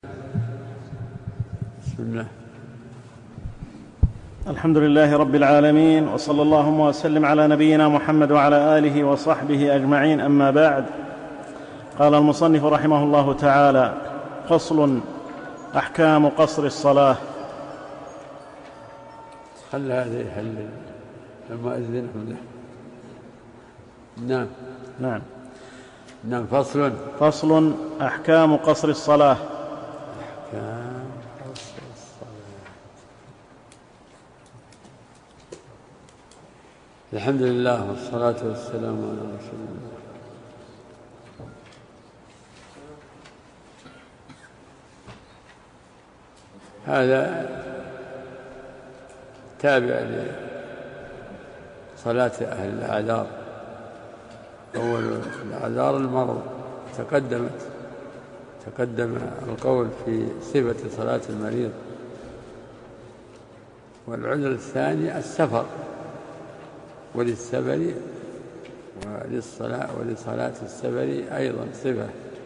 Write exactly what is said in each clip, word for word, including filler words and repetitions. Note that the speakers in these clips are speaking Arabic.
بسم الله. الحمد لله رب العالمين، وصلى اللهم وسلم على نبينا محمد وعلى آله وصحبه أجمعين، أما بعد. قال المصنف رحمه الله تعالى: فصل: أحكام قصر الصلاة. خل هذا يحل المؤذن. نعم نعم نعم فصل فصل: أحكام قصر الصلاة. أحكام قصر الصلاة. الحمد لله والصلاة والسلام على رسول الله. هذا تابع لصلاة أهل الأعذار. أول الأعذار المرض، تقدمت تقدم القول في صفة صلاة المريض. والعذر الثاني السفر، وللسفر وللصلاة ولصلاة السفر أيضا صفة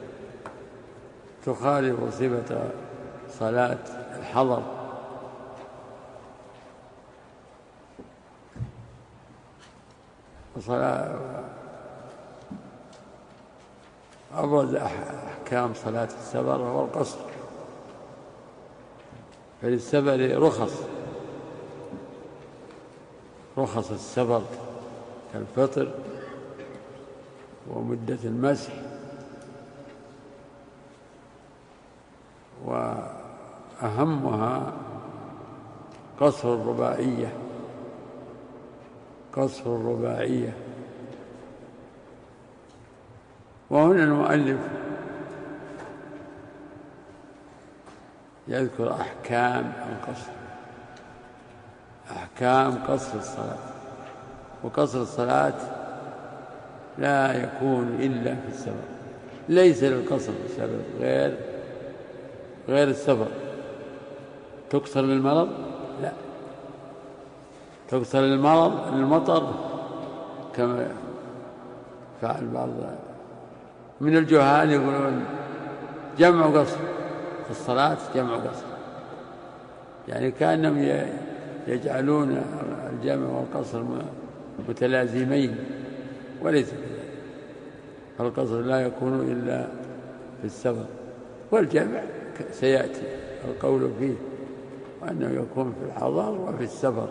تخالف صفة صلاة الحضر. وصلاة أبرز أحكام صلاة السفر هو القصر. فللسفر رخص رخص السفر كالفطر ومدة المسح، وأهمها قصر الرباعية قصر الرباعية وهنا المؤلف يذكر أحكام القصر، أحكام قصر الصلاة. وقصر الصلاة لا يكون إلا في السفر، ليس للقصر سبب غير غير السفر. تقصر للمرض؟ لا، تقصر للمرض المطر كما فعل بعض من الجهال، يقولون جمع قصر في الصلاة، جمع قصر، يعني كأنهم يجعلون الجمع والقصر متلازمين، وليس كذلك. القصر لا يكون إلا في السفر، والجمع سيأتي القول فيه، وأنه يكون في الحضر وفي السفر.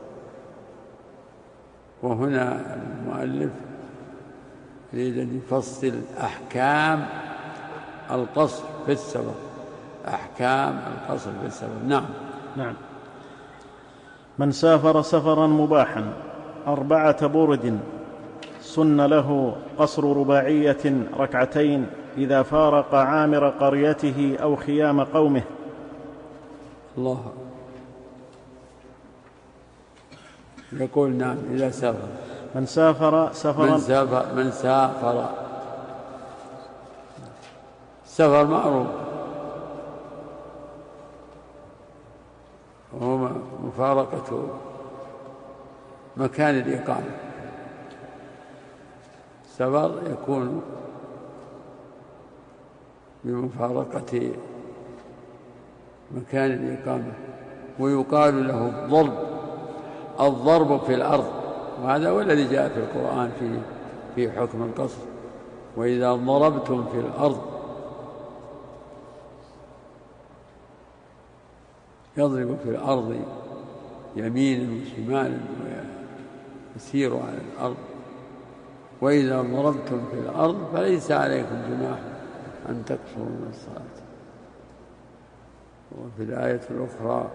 وهنا المؤلف يريد أن يفصل أحكام القصر في السفر، أحكام القصر في السفر. نعم نعم من سافر سفرا مباحا أربعة برد سن له قصر رباعية ركعتين إذا فارق عامر قريته أو خيام قومه. الله يقول نعم إذا سافر من سافر سفرا من سافر من سافر السفر معروف، وهو مفارقة مكان الإقامة. السفر يكون بمفارقة مكان الإقامة، ويقال له الضرب الضرب في الأرض، وهذا هو الذي جاء في القرآن في في حكم القصر: وإذا ضربتم في الأرض. يضرب في الأرض يمينا وشمالا ويسير على الأرض. وإذا ضربتم في الأرض فليس عليكم جناح أن تقصروا من الصلاة. وفي الآية الأخرى: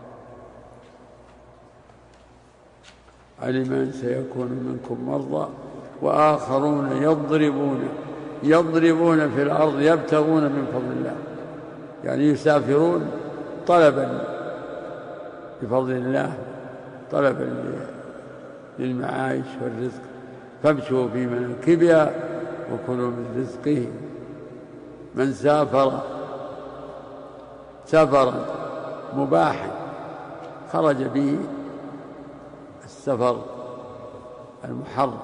علم أن سيكون منكم مرضى وآخرون يضربون يضربون في الأرض يبتغون من فضل الله، يعني يسافرون طلبا بفضل الله، طلبا للمعايش والرزق. فامشوا في مناكبها وكلوا من رزقه. من سافر سفرا مباحا خرج به السفر المحرم،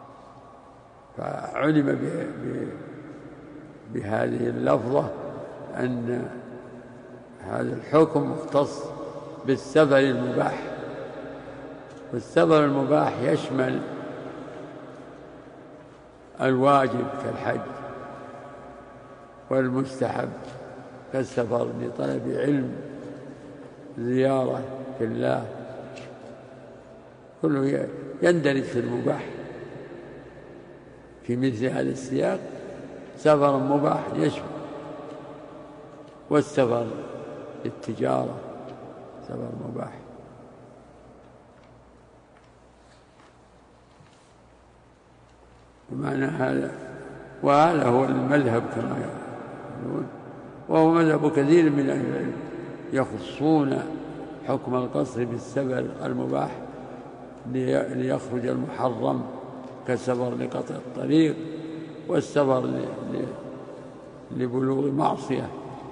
فعلم بهذه اللفظة أن هذا الحكم مختص بالسفر المباح، والسفر المباح يشمل الواجب كالحج، والمستحب كالسفر لطلب علم، زيارة في الله، كله يندرج في المباح. في مثل هذا السياق سفر مباح يشمل، والسفر للتجارة سفر مباح. ومعنى هذا، وهذا هو المذهب كما يقولون، وهو مذهب كثير من أهل العلم، يخصون حكم القصر بالسفر المباح ليخرج المحرم كالسفر لقطع الطريق، والسفر لبلوغ معصية.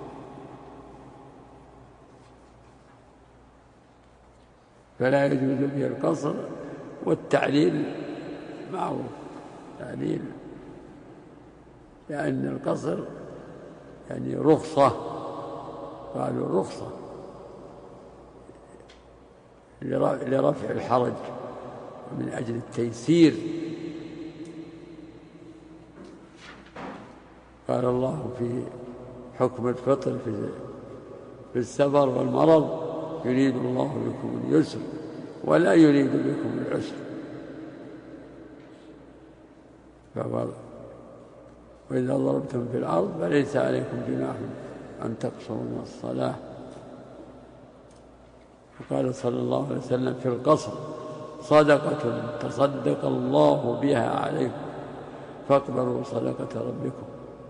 فلا يجوز به القصر، والتعليل معروف، تعليل لأن القصر يعني رخصة، قالوا رخصة لرفع الحرج من أجل التيسير. قال الله في حكم الفطر في السفر والمرض: يريد الله بكم اليسر ولا يريد بكم العسر. وإذا ضربتم في الأرض فليس عليكم جناح أن تقصروا من الصلاة. وقال صلى الله عليه وسلم في القصر: صدقة تصدق الله بها عليكم فاقبلوا صدقة ربكم.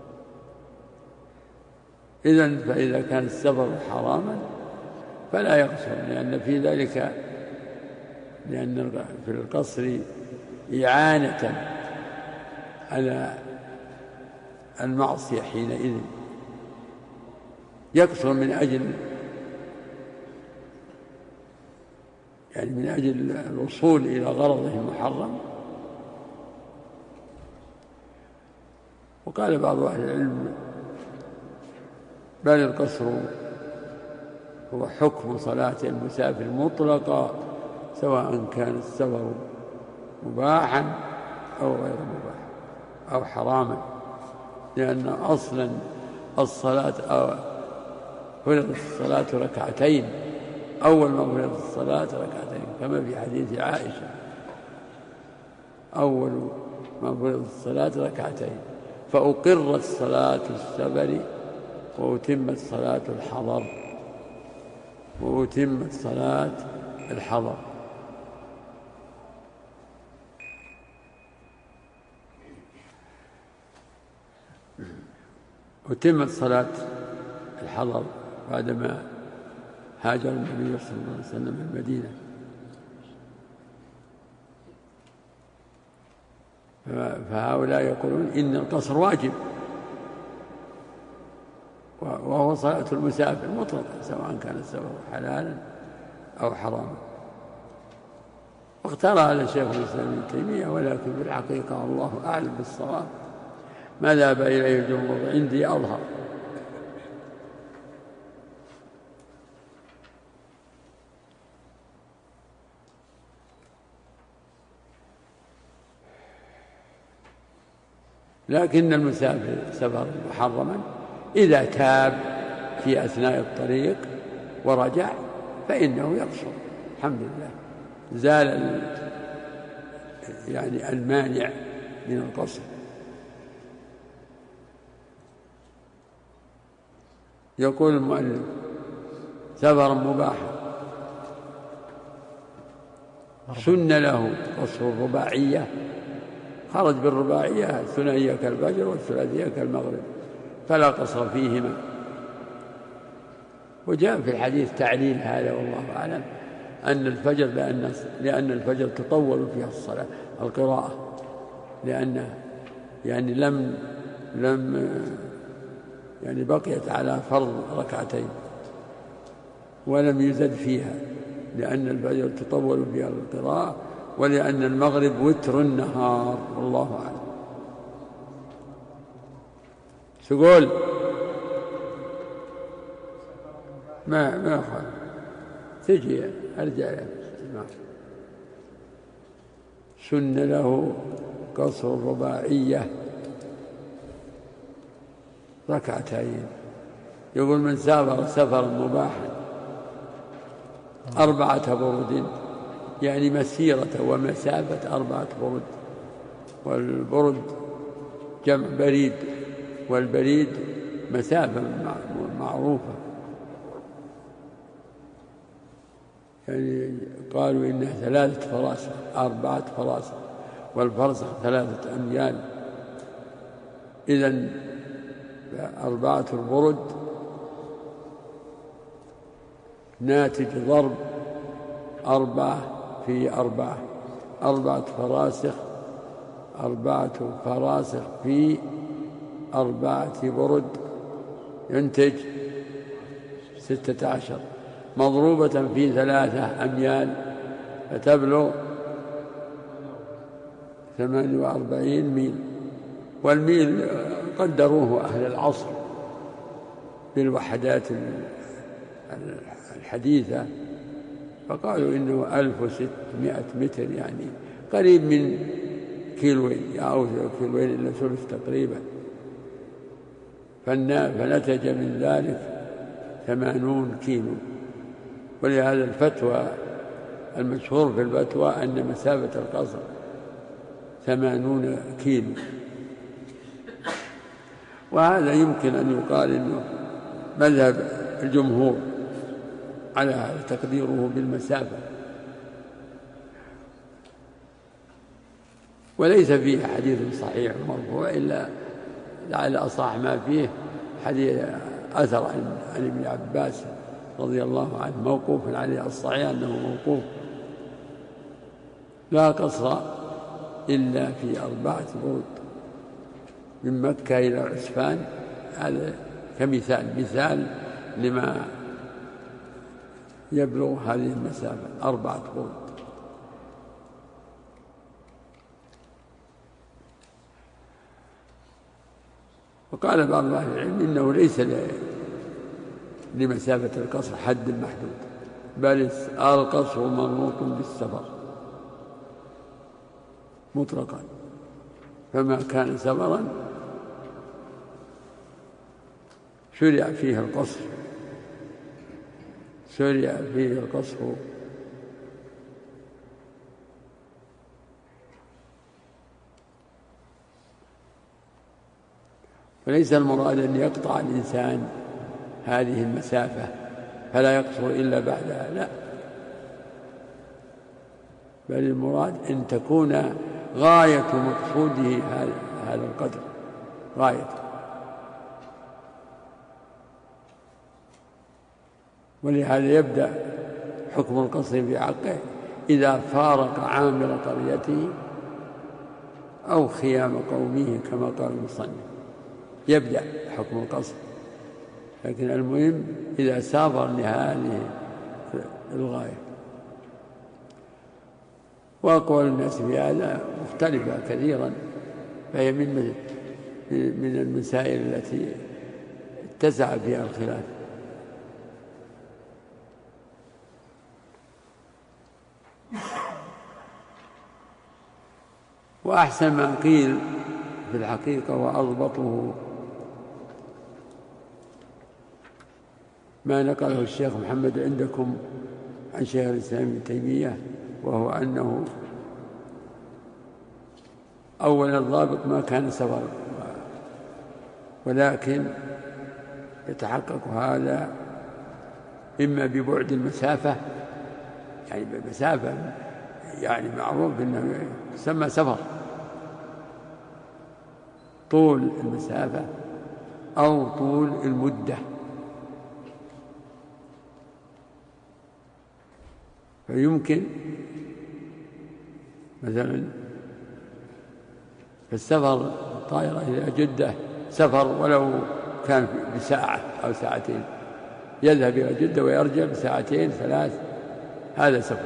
إذن فإذا كان السفر حراما فلا يقصر، لأن في ذلك لأن في القصر إعانة على المعصية حينئذ. يقصر من أجل يعني من أجل الوصول إلى غرضه المحرم. وقال بعض أهل العلم: بل القصر هو حكم صلاة المسافر مطلقا، سواء كان السفر مباحا أو غير مباح أو حراما، لأن أصلا الصلاة أو فرض الصلاة ركعتين، أول ما فرض الصلاة ركعتين، كما في حديث عائشة: أول ما فرض الصلاة ركعتين، فأقرت صلاة السفر وأتمت صلاة الحضر وأتمت صلاة الحضر. أتمت صلاة الحضر بعدما هاجر النبي صلى الله عليه وسلم من المدينة. فهؤلاء يقولون إن القصر واجب، وهو صلاة المسافر مطلقا، سواء كان السفر حلالا أو حراما. واختار على شيخ الإسلام ابن تيمية، ولكن في الحقيقة الله أعلم بالصواب، ما ذهب إليه الجمهور عندي أظهر. لكن المسافر سفر محرما إذا تاب في أثناء الطريق ورجع فإنه يقصر، الحمد لله، زال يعني المانع من القصر. يقول المؤلف: سفر مباحا سن له قصر الرباعية، خرج بالرباعية الثنائية كالفجر والثلاثية كالمغرب، فلا قصر فيهما. وجاء في الحديث تعليل هذا والله أعلم، أن الفجر لأن, لأن الفجر تطول فيها الصلاة القراءة، لأن يعني لم لم يعني بقيت على فرض ركعتين ولم يزد فيها، لأن الفجر تطول فيها القراءة، ولأن المغرب وتر النهار، والله أعلم. تقول ما ما يخالف، تجي أرجع له. سن له قصر الرباعية ركعتين. يقول من سافر سفرا مباحا أربعة برد، يعني مسيرة ومسافة أربعة برد، والبرد جمع بريد، والبريد مسافة معروفة، يعني قالوا إنها ثلاثة فراسخ أربعة فراسخ، والفرسخ ثلاثة أميال. إذن أربعة البرد ناتج ضرب أربعة في أربعة، أربعة فراسخ، أربعة فراسخ في أربعة برد ينتج ستة عشر، مضروبة في ثلاثة أميال فتبلغ ثمانية وأربعين ميل. والميل قدروه أهل العصر بالوحدات الحديثة، فقالوا إنه ألف وستمائة متر، يعني قريب من كيلوين أو كيلوين إلا ثلث تقريبا. فنتج من ذلك ثمانون كيلو. ولهذا الفتوى المشهور في الفتوى أن مسافة القصر ثمانون كيلو، وهذا يمكن أن يقال إنه مذهب الجمهور على تقديره بالمسافة، وليس فيه حديث صحيح مرفوع إلا لعل أصح ما فيه حديث أثر عن ابن عباس رضي الله عنه موقوف عليه، الصحيح أنه موقوف: لا قصر إلا في أربعة برد من مكة إلى عسفان. هذا كمثال مثال لما يبلغ هذه المسافة أربعة برد. وقال بعض أهل العلم إنه ليس لمسافة القصر حد محدود، بل القصر منوط بالسفر مطلقا، فما كان سفرا شرع فيه القصر شرع فيه القصر وليس المراد أن يقطع الإنسان هذه المسافة فلا يقصر إلا بعدها، لا، بل المراد أن تكون غاية مقصوده هذا القدر غايته. ولهذا يبدأ حكم القصر في حقه إذا فارق عامر قريته أو خيام قومه كما قال المصنف، يبدأ حكم القصر. لكن المهم إذا سافر لهذه الغاية. وأقوال الناس في هذا مختلفة كثيرا، فهي من من المسائل التي اتسع فيها الخلاف. وأحسن ما قيل في الحقيقة وأضبطه ما نقله الشيخ محمد عندكم عن شيخ الإسلام ابن تيمية، وهو أنه أولا الضابط ما كان سفر، ولكن يتحقق هذا إما ببعد المسافة، يعني بمسافة يعني معروف أنه يسمى سفر طول المسافة أو طول المدة. فيمكن مثلا في السفر الطائرة إلى جدة سفر ولو كان بساعة أو ساعتين، يذهب إلى جدة ويرجع بساعتين ثلاث، هذا سفر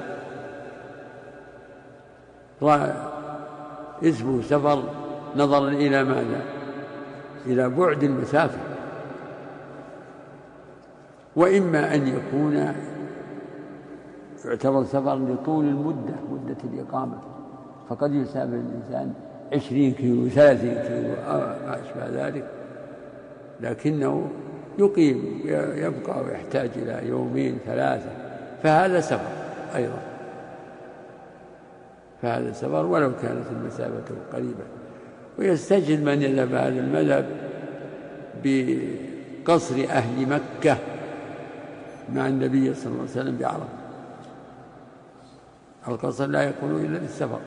اسمه سفر نظرا إلى ماذا؟ إلى بعد المسافة. وإما أن يكون يعتبر سفر لطول المدة، مدة الإقامة، فقد يسافر الإنسان عشرين كيلو ثلاثين كيلو ما أشبه ذلك، لكنه يقيم يبقى ويحتاج إلى يومين ثلاثة، فهذا سفر أيضا، فهذا سفر ولو كانت المسافة قريبة. ويستجد من يذهب هذا المذهب بقصر أهل مكة مع النبي صلى الله عليه وسلم بعرفة. القصر لا يكون إلا للسفر.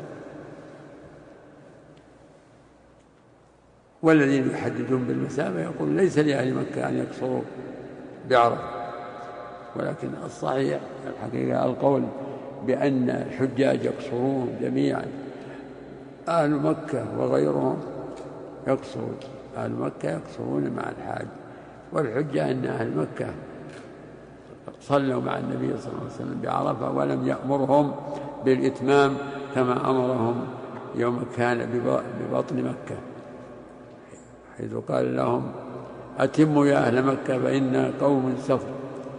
والذين يحددون بالمسافة يقول ليس لأهل مكة أن يقصروا بعرفة، ولكن الصحيح الحقيقة القول بأن الحجاج يقصرون جميعا، أهل مكة وغيرهم يقصرون، أهل مكة يقصرون مع الحاج، والحجة أن أهل مكة صلوا مع النبي صلى الله عليه وسلم بعرفة ولم يأمرهم بالإتمام كما أمرهم يوم كان ببطن مكة، حيث قال لهم أتموا يا أهل مكة فإن قوم سفر.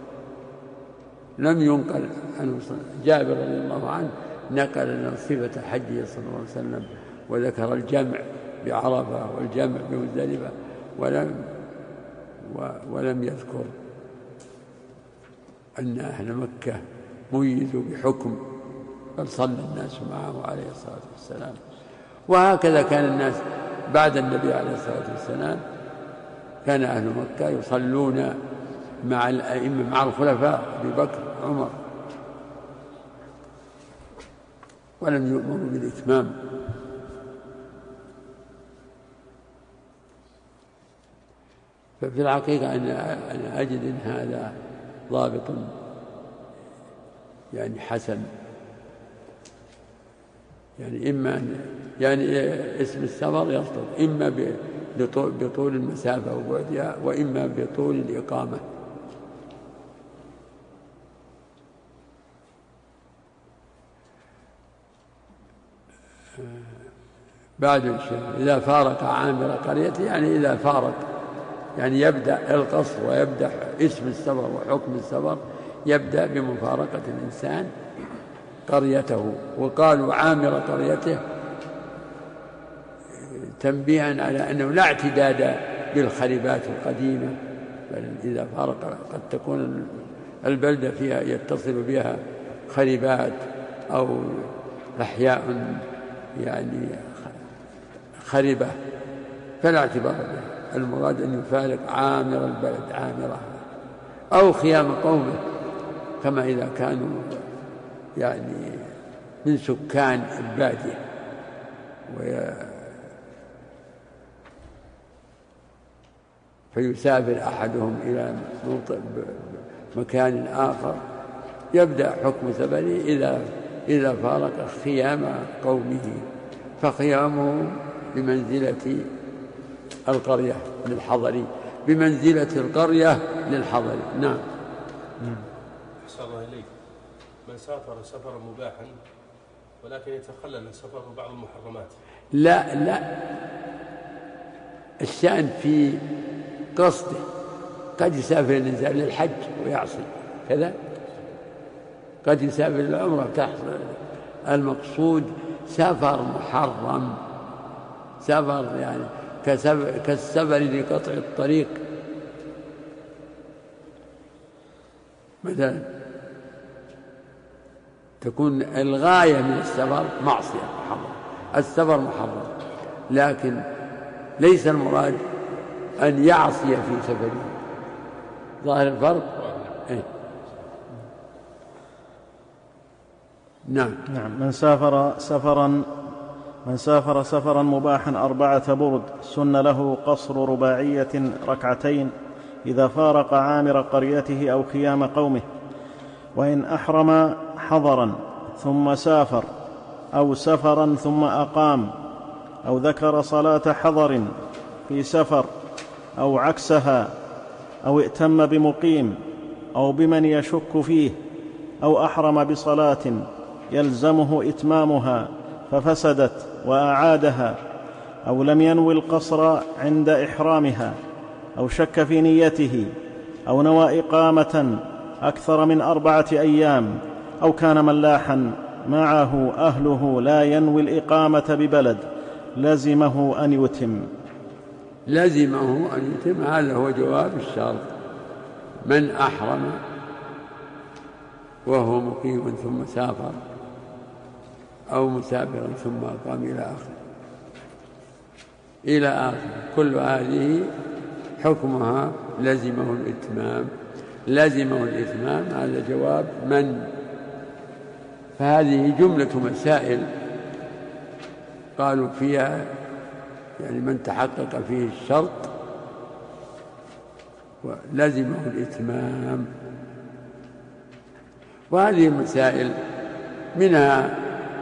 لم ينقل عنه جابر رضي الله عنه نقل لنا صفة حجه صلى الله عليه وسلم وذكر الجمع بعرفة والجمع بمزدلفة، ولم ولم يذكر أن أهل مكة ميزوا بحكم، بل صلى الناس معه عليه الصلاة والسلام. وهكذا كان الناس بعد النبي عليه الصلاة والسلام، كان أهل مكة يصلون مع الأئمة مع الخلفاء أبي بكر عمر، ولم يؤمروا بالإتمام. ففي الحقيقة أنا أجد أن هذا ضابط يعني حسن، يعني إما يعني اسم السفر يصدق إما بطول المسافة وبعدها، وإما بطول الإقامة. بعد الشيء إذا فارق عامر قريته، يعني إذا فارق يعني يبدأ القصر ويبدأ اسم السفر وحكم السفر يبدأ بمفارقة الإنسان قريته. وقالوا عامر قريته تنبيها على أنه لا اعتداد بالخربات القديمة، بل إذا فارق قد تكون البلدة فيها يتصل بها خربات أو أحياء يعني خربة، فلا اعتبار بها. المراد أن يفارق عامر البلد عامرها أو خيام قومه، كما إذا كانوا يعني من سكان البادية وي... فيسافر أحدهم إلى مكان آخر، يبدأ حكم سفره إذا إذا فارق خيام قومه، فخيامه بمنزلة القرية للحضر، بمنزلة القرية للحضر. نعم. أحسن الله إليك. من سافر سفرا مباحا ولكن يتخلل السفر بعض المحرمات. لا لا، الشأن في قصده، قد يسافر الإنسان للحج ويعصي كذا، قد يسافر للعمرة تحصل. المقصود سفر محرم، سفر يعني كالسفر لقطع الطريق مثلا، تكون الغاية من السفر معصية محرم، السفر محرم، لكن ليس المراد أن يعصي في سفره. ظاهر الفرق؟ إيه؟ نعم. نعم. من سافر سفرا من سافر سفرا مباحا أربعة برد سن له قصر رباعية ركعتين إذا فارق عامر قريته أو خيام قومه. وإن أحرم حضرا ثم سافر أو سفرا ثم أقام أو ذكر صلاة حضر في سفر أو عكسها أو ائتم بمقيم أو بمن يشك فيه أو أحرم بصلاة يلزمه إتمامها ففسدت وأعادها أو لم ينوي القصر عند إحرامها أو شك في نيته أو نوى إقامة أكثر من أربعة أيام، أو كان ملاحا معه أهله لا ينوي الإقامة ببلد، لزمه أن يتم. لزمه أن يتم، هذا هو جواب الشرط. من أحرم وهو مقيم ثم سافر، أو مسافرا ثم أقام إلى آخر إلى آخر كل هذه حكمها لزمه الإتمام. لزمه الإتمام، هذا جواب من. فهذه جملة مسائل قالوا فيها يعني من تحقق فيه الشرط لزمه الإتمام. وهذه المسائل منها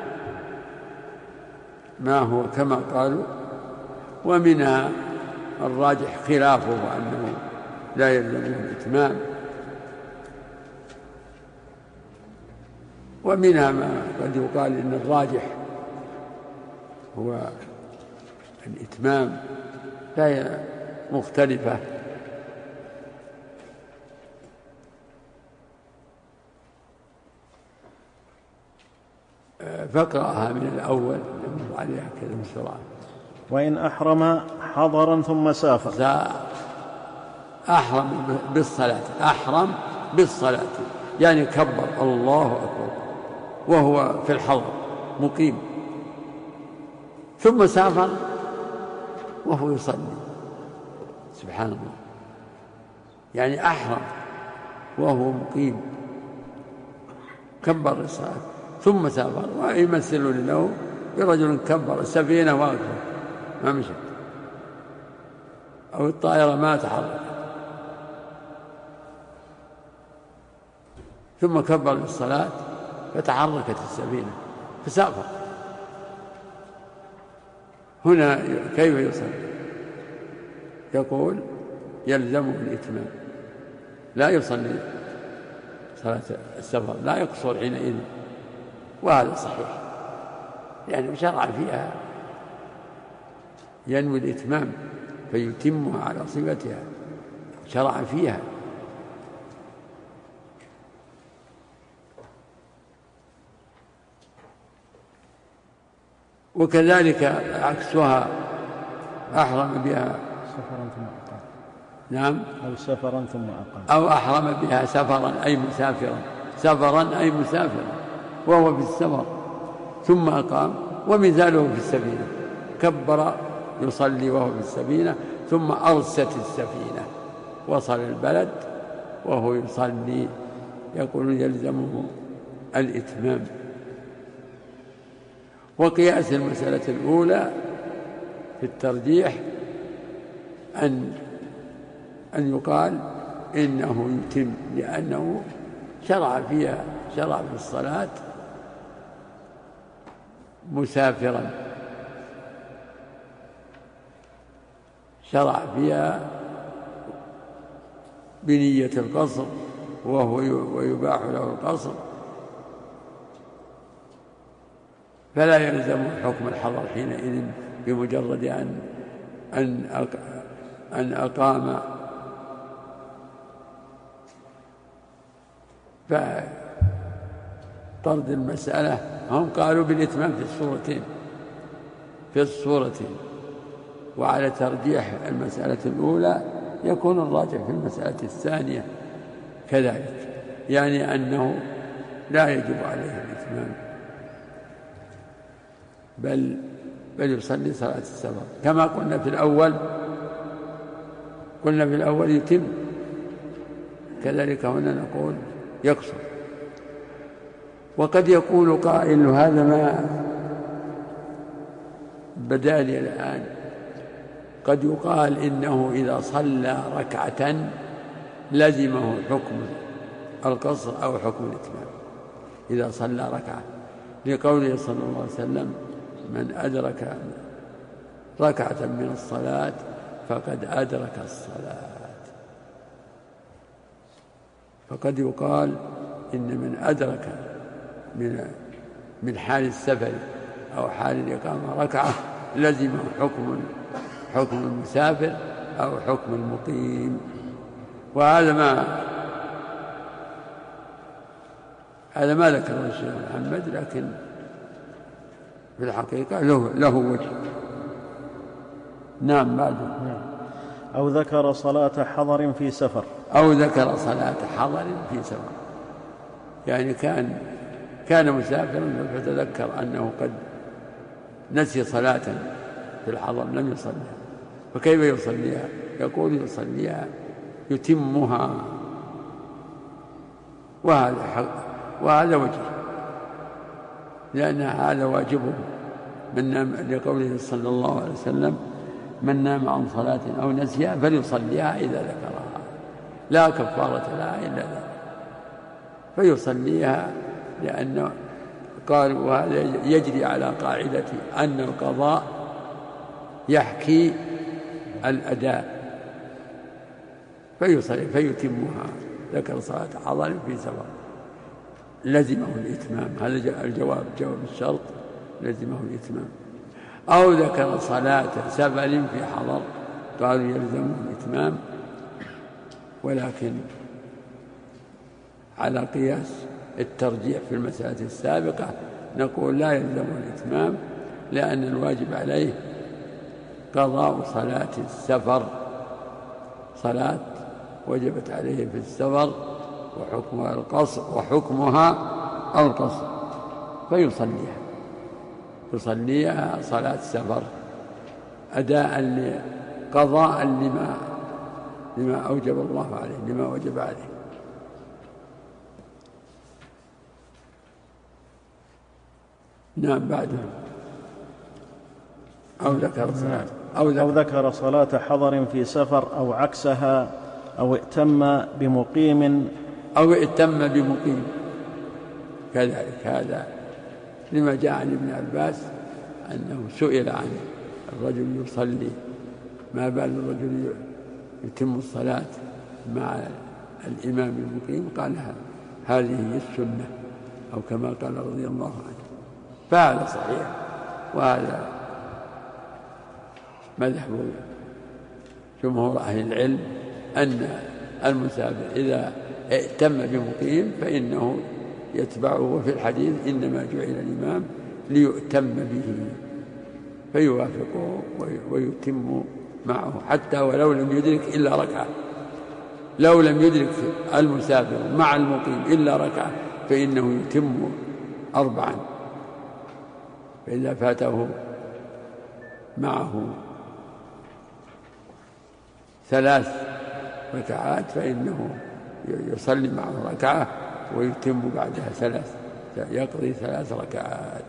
ما هو كما قالوا، ومنها الراجح خلافه وأنه لا يلزمه الإتمام، ومنها ما قد يقال إن الراجح هو الإتمام، فهي مختلفة. فاقرأها من الأول نمر عليها كذا بسرعة. وإن أحرم حضرا ثم سافر. أحرم بالصلاة، أحرم بالصلاة يعني كبر الله أكبر وهو في الحضر مقيم، ثم سافر وهو يصلي. سبحان الله، يعني أحرم وهو مقيم كبر الصلاة ثم سافر، ويمثلون له برجل كبر السفينة واقفة ما مشت، أو الطائرة ما تحركت، ثم كبر للصلاة فتحركت السفينة فسافر. هنا كيف يصلي؟ يقول يلزمه الإتمام، لا يصلي صلاة السفر، لا يقصر حينئذ، وهذا صحيح يعني شرع فيها ينوي الإتمام فيتمها على صفتها، شرع فيها. وكذلك عكسها أحرم بها سفرا ثم أقام. نعم، أو سفرا ثم أقام، أو أحرم بها سفرا أي مسافرا، سفرا أي مسافرا وهو في السفر ثم أقام، ومثاله في السفينة كبر يصلي وهو في السفينة ثم أرست السفينة وصل البلد وهو يصلي، يقول يلزمه الإتمام. وقياس المسألة الأولى في الترجيح أن أن يقال إنه يتم، لأنه شرع فيها، شرع في الصلاة مسافرا، شرع فيها بنية القصر وهو ويباح له القصر، فلا يلزم حكم الحضر حينئذ بمجرد أن أن أن أقام. فطرد المسألة هم قالوا بالإتمام في الصورتين في الصورتين وعلى ترجيح المسألة الأولى يكون الراجح في المسألة الثانية كذلك، يعني أنه لا يجب عليه الإتمام بل بل يصلي صلاة السفر كما قلنا في الأول. قلنا في الأول يتم، كذلك هنا نقول يقصر. وقد يقول قائل هذا ما بدا لي الآن، قد يقال إنه إذا صلى ركعة لزمه حكم القصر أو حكم الإتمام إذا صلى ركعة، لقوله صلى الله عليه وسلم من أدرك ركعة من الصلاة فقد أدرك الصلاة. فقد يقال إن من أدرك من من حال السفر أو حال الإقامة ركعة لزمه حكم حكم المسافر أو حكم المقيم. وهذا ما هذا ما ذكره الشيخ محمد، لكن في الحقيقة له, له وجه. نعم. بعده أو ذكر صلاة حضر في سفر أو ذكر صلاة حضر في سفر، يعني كان كان مسافرا فتذكر أنه قد نسي صلاة في الحضر لم يصليها، فكيف يصليها؟ يقول يصليها يتمها، وهذا حق وهذا وجه، لأن هذا واجبه من نام، لقوله صلى الله عليه وسلم: من نام عن صلاة أو نسيها فليصليها إذا ذكرها، لا كفارة لها إلا ذلك، فيصليها، لأنه قال وهذا يجري على قاعدة أن القضاء يحكي الأداء، فيصلي فيتمها. ذكر صلاة حضر في سفر لزمه الإتمام، هذا الجواب جواب الشرط، لزمه الإتمام. أو ذكر صلاة سفر في حضر قالوا يلزمه الإتمام، ولكن على قياس الترجيح في المسألة السابقة نقول لا يلزمه الإتمام، لأن الواجب عليه قضاء صلاة السفر، صلاة وجبت عليه في السفر وحكمها القصر وحكمها القصر، فيصليها يصليها صلاة سفر أداء قضاء لما لما أوجب الله عليه، لما وجب عليه. نعم. بعده أو ذكر صلاة أو ذكر, أو ذكر صلاة حضر في سفر أو عكسها، أو ائتم بمقيم أو ائتم بمقيم كذلك. هذا لما جاء عن ابن عباس أنه سئل عن الرجل يصلي، ما بال الرجل يتم الصلاة مع الإمام المقيم، قال هذه هي السنة، أو كما قال رضي الله عنه. فهذا صحيح، وهذا مذهب جمهور أهل العلم أن المسافر إذا ائتم بمقيم فإنه يتبعه، وفي الحديث إنما جعل الإمام ليؤتم به، فيوافقه ويتم معه حتى ولو لم يدرك إلا ركعة. لو لم يدرك المسافر مع المقيم إلا ركعة فإنه يتم أربعا، فإذا فاته معه ثلاث ركعات فإنه يصلي معه ركعة ويتم بعدها ثلاث، يقضي ثلاث ركعات.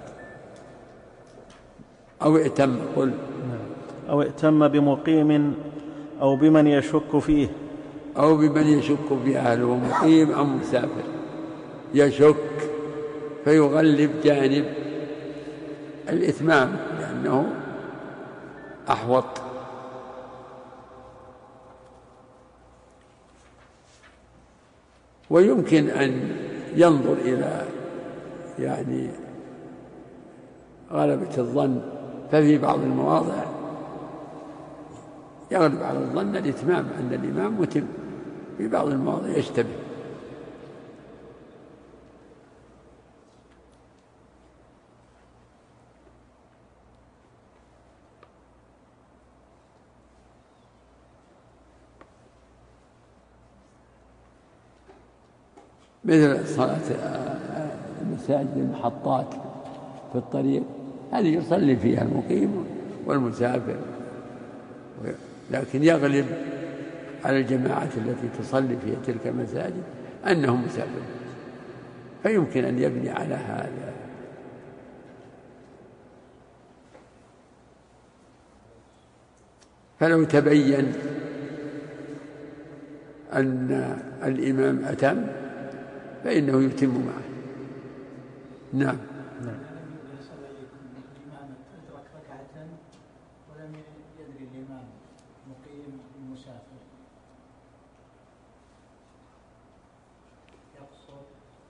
أو ائتم قل أو ائتم بمقيم أو بمن يشك فيه أو بمن يشك فيه أهله مقيم أم مسافر، يشك فيغلب جانب الإتمام لأنه أحوط. ويمكن أن ينظر إلى يعني غلبة الظن، ففي بعض المواضع يغلب على الظن الإتمام أن الإمام متم، في بعض المواضع يشتبه. مثل صلاة المساجد المحطات في الطريق، هذه يصلي فيها المقيم والمسافر، لكن يغلب على الجماعة التي تصلي في تلك المساجد أنهم مسافرون، فيمكن أن يبني على هذا. فلو تبين أن الإمام أتم فإنه يتم معه. نعم. نعم. الإمام أدرك ركعة ولم يدري الإمام مقيم مسافر، يقصر؟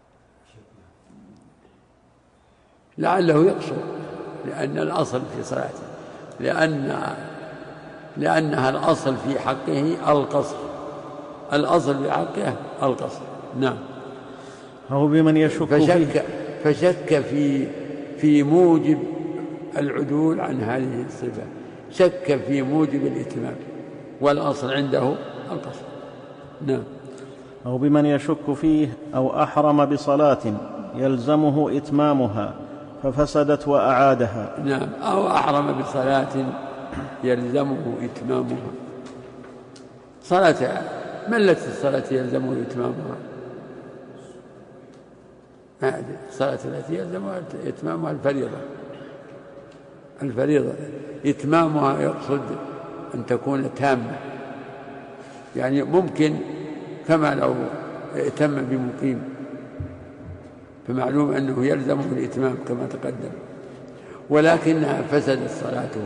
لعله يقصر، لأن الأصل في صلاته لأن لأنها الأصل في حقه القصر، الأصل في حقه القصر. نعم. أو بمن يشك فشك فيه فشك في في موجب العدول عن هذه الصفة، شك في موجب الإتمام، والأصل عنده القصر. نعم. أو بمن يشك فيه أو أحرم بصلاة يلزمه إتمامها ففسدت وأعادها. نعم. أو أحرم بصلاة يلزمه إتمامها. صلاة ما التي الصلاة يلزمه إتمامها؟ ما أدري. الصلاة التي يلزمها إتمامها الفريضة. الفريضة إتمامها يقصد أن تكون تامة، يعني ممكن كما لو ائتم بمقيم، فمعلوم أنه يلزمه الإتمام كما تقدم، ولكنها فسدت صلاته،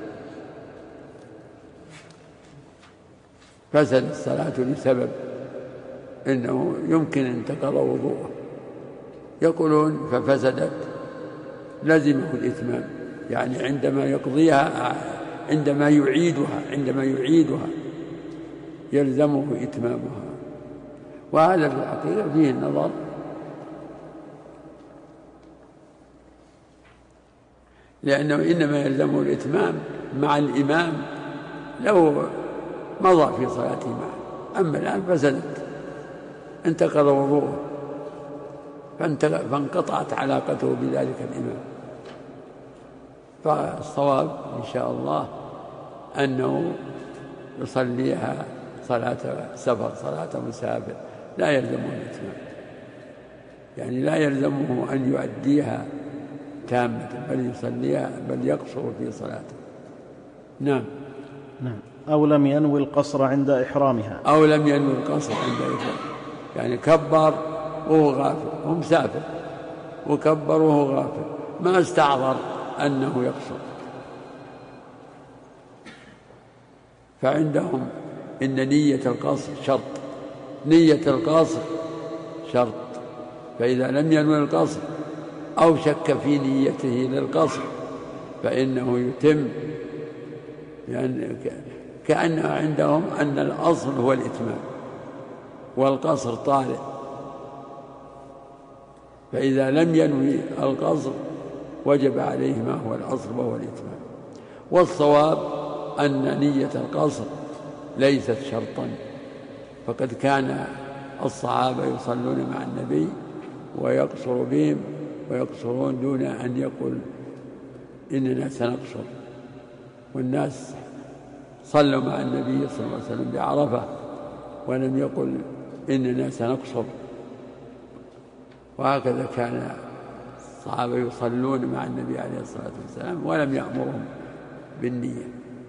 فسدت صلاته لسبب إنه يمكن أن انتقض وضوءه. يقولون ففسدت لزمه الإتمام، يعني عندما يقضيها عندما يعيدها عندما يعيدها يلزمه إتمامها. وهذا في الحقيقة فيه النظر، لأنه إنما يلزمه الإتمام مع الإمام لو مضى في صلاته معه، أما الآن فسدت، انتقض وضوءه فانقطعت علاقته بذلك الإمام. فالصواب إن شاء الله أنه يصليها صلاة سفر، صلاة مسافر، لا يلزمه الإتمام، يعني لا يلزمه أن يؤديها تامة، بل يصليها بل يقصر في صلاته. نعم. نعم. أو لم ينوي القصر عند إحرامها. أو لم ينوي القصر عند إحرامها، يعني كبر وهو غافل، هو مسافر وكبر وهو غافل، ما استعذر أنه يقصر. فعندهم إن نية القصر شرط، نية القصر شرط، فإذا لم ينوي القصر أو شك في نيته للقصر فإنه يتم، يعني كأن عندهم أن الأصل هو الإتمام والقصر طارئ، فإذا لم ينوي القصر وجب عليه ما هو الأصل وهو الإتمام. والصواب أن نية القصر ليست شرطا، فقد كان الصحابة يصلون مع النبي ويقصر بهم ويقصرون دون أن يقول إننا سنقصر. والناس صلوا مع النبي صلى الله عليه وسلم بعرفة ولم يقل إننا سنقصر. وهكذا كان الصحابة يصلون مع النبي عليه الصلاة والسلام ولم يأمرهم بالنية.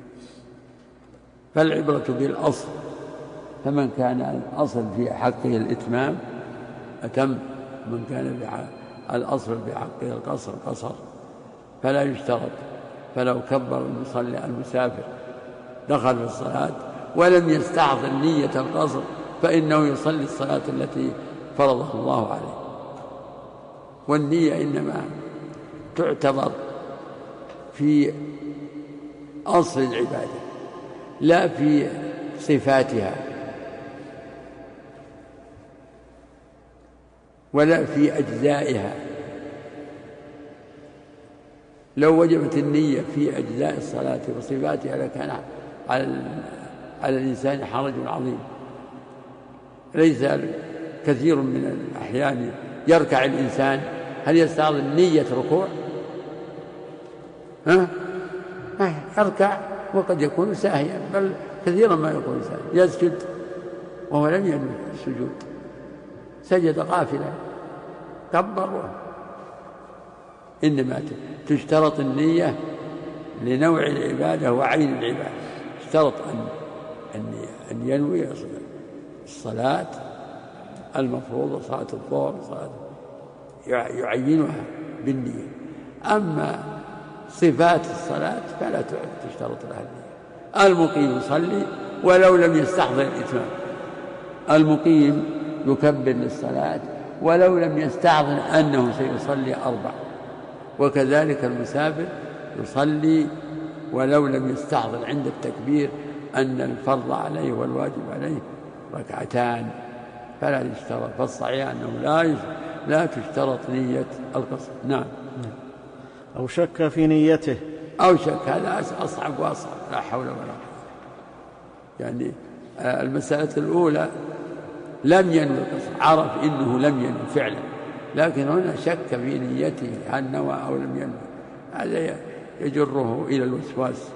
فالعبرة بالأصل، فمن كان الأصل في حقه الإتمام أتم، من كان الأصل في حقه القصر قصر، فلا يشترط. فلو كبر المصلي المسافر دخل في الصلاة ولم يستحضر نية القصر فإنه يصلي الصلاة التي فرضها الله عليه. والنية إنما تعتبر في أصل العبادة لا في صفاتها ولا في أجزائها. لو وجبت النية في أجزاء الصلاة وصفاتها لكان على على الإنسان حرج عظيم. ليس كثير من الأحيان يركع الإنسان، هل يستحضر نية ركوع؟ ها؟ يركع وقد يكون ساهيا، بل كثيرا ما يكون ساهيا، يسجد وهو لم ينوي السجود، سجد غافلا كبر. إنما تشترط النية لنوع العبادة وعين العبادة، اشترط أن أن ينوي الصلاة المفروضة، صلاة الظهر، صلاة يعينها بالنية. أما صفات الصلاة فلا تشترط لها النية. المقيم يصلي ولو لم يستحضر الإتمام، المقيم يكبر للصلاة ولو لم يستحضر أنه سيصلي أربع، وكذلك المسافر يصلي ولو لم يستحضر عند التكبير أن الفرض عليه والواجب عليه ركعتان فلا يشترط، فالصحيح أنه لا لا تشترط نية القصر. نعم. أو شك في نيته أو شك، هذا أصعب وأصعب، لا حول ولا قوة. يعني المسألة الأولى لم ينوي القصر، عرف إنه لم ينوي فعلا، لكن هنا شك في نيته هل نوى أو لم ينوي، هذا يجره إلى الوسواس.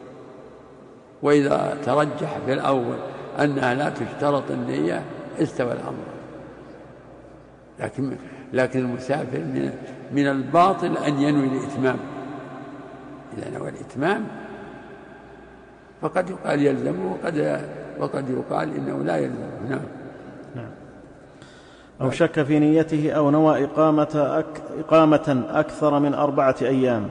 وإذا ترجح في الأول أنها لا تشترط النية استوى الأمر. لكن لكن المسافر من من الباطل أن ينوي الإتمام. إذا نوى الإتمام فقد يقال يلزمه، وقد وقد يقال إنه لا يلزمه. نعم. نعم. أو شك في نيته أو نوى إقامة, أك... إقامة أكثر من أربعة أيام.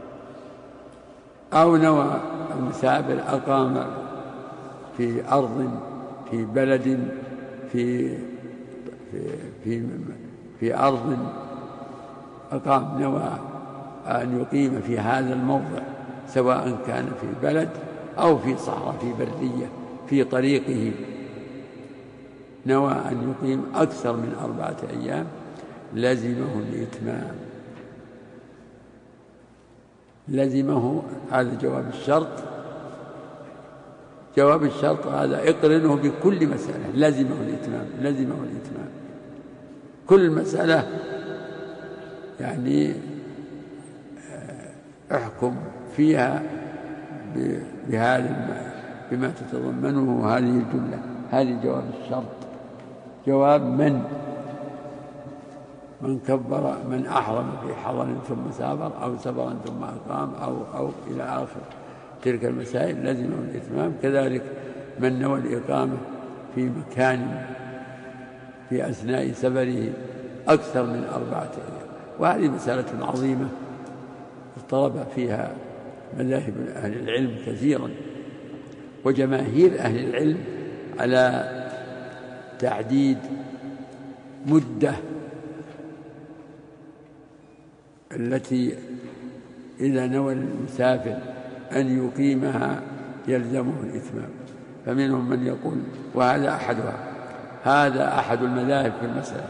أو نوى المسافر أقام في أرض في بلد في في في, في أرض أقام، نوى أن يقيم في هذا الموضع، سواء كان في بلد أو في صحراء في برية في طريقه، نوى أن يقيم أكثر من أربعة أيام لزمه الإتمام. لزمه، هذا جواب الشرط. جواب الشرط هذا اقرنه بكل مسألة، لزمه الإتمام، لزمه الإتمام. كل مسألة يعني احكم فيها بهذا بما تتضمنه هذه الجملة. هذه جواب الشرط. جواب من من كبر، من أحرم في حضر ثم سافر، أو سفر ثم أقام، أو أو إلى آخر تلك المسائل لزمه الإتمام. كذلك من نوى الإقامة في مكان في أثناء سفره أكثر من أربعة أيام. وهذه مسألة عظيمة اضطرب فيها مذاهب أهل العلم كثيرا، وجماهير أهل العلم على تعديد مدة التي إذا نوى المسافر أن يقيمها يلزمه الإتمام. فمنهم من يقول، وهذا أحدها، هذا أحد المذاهب في المسألة،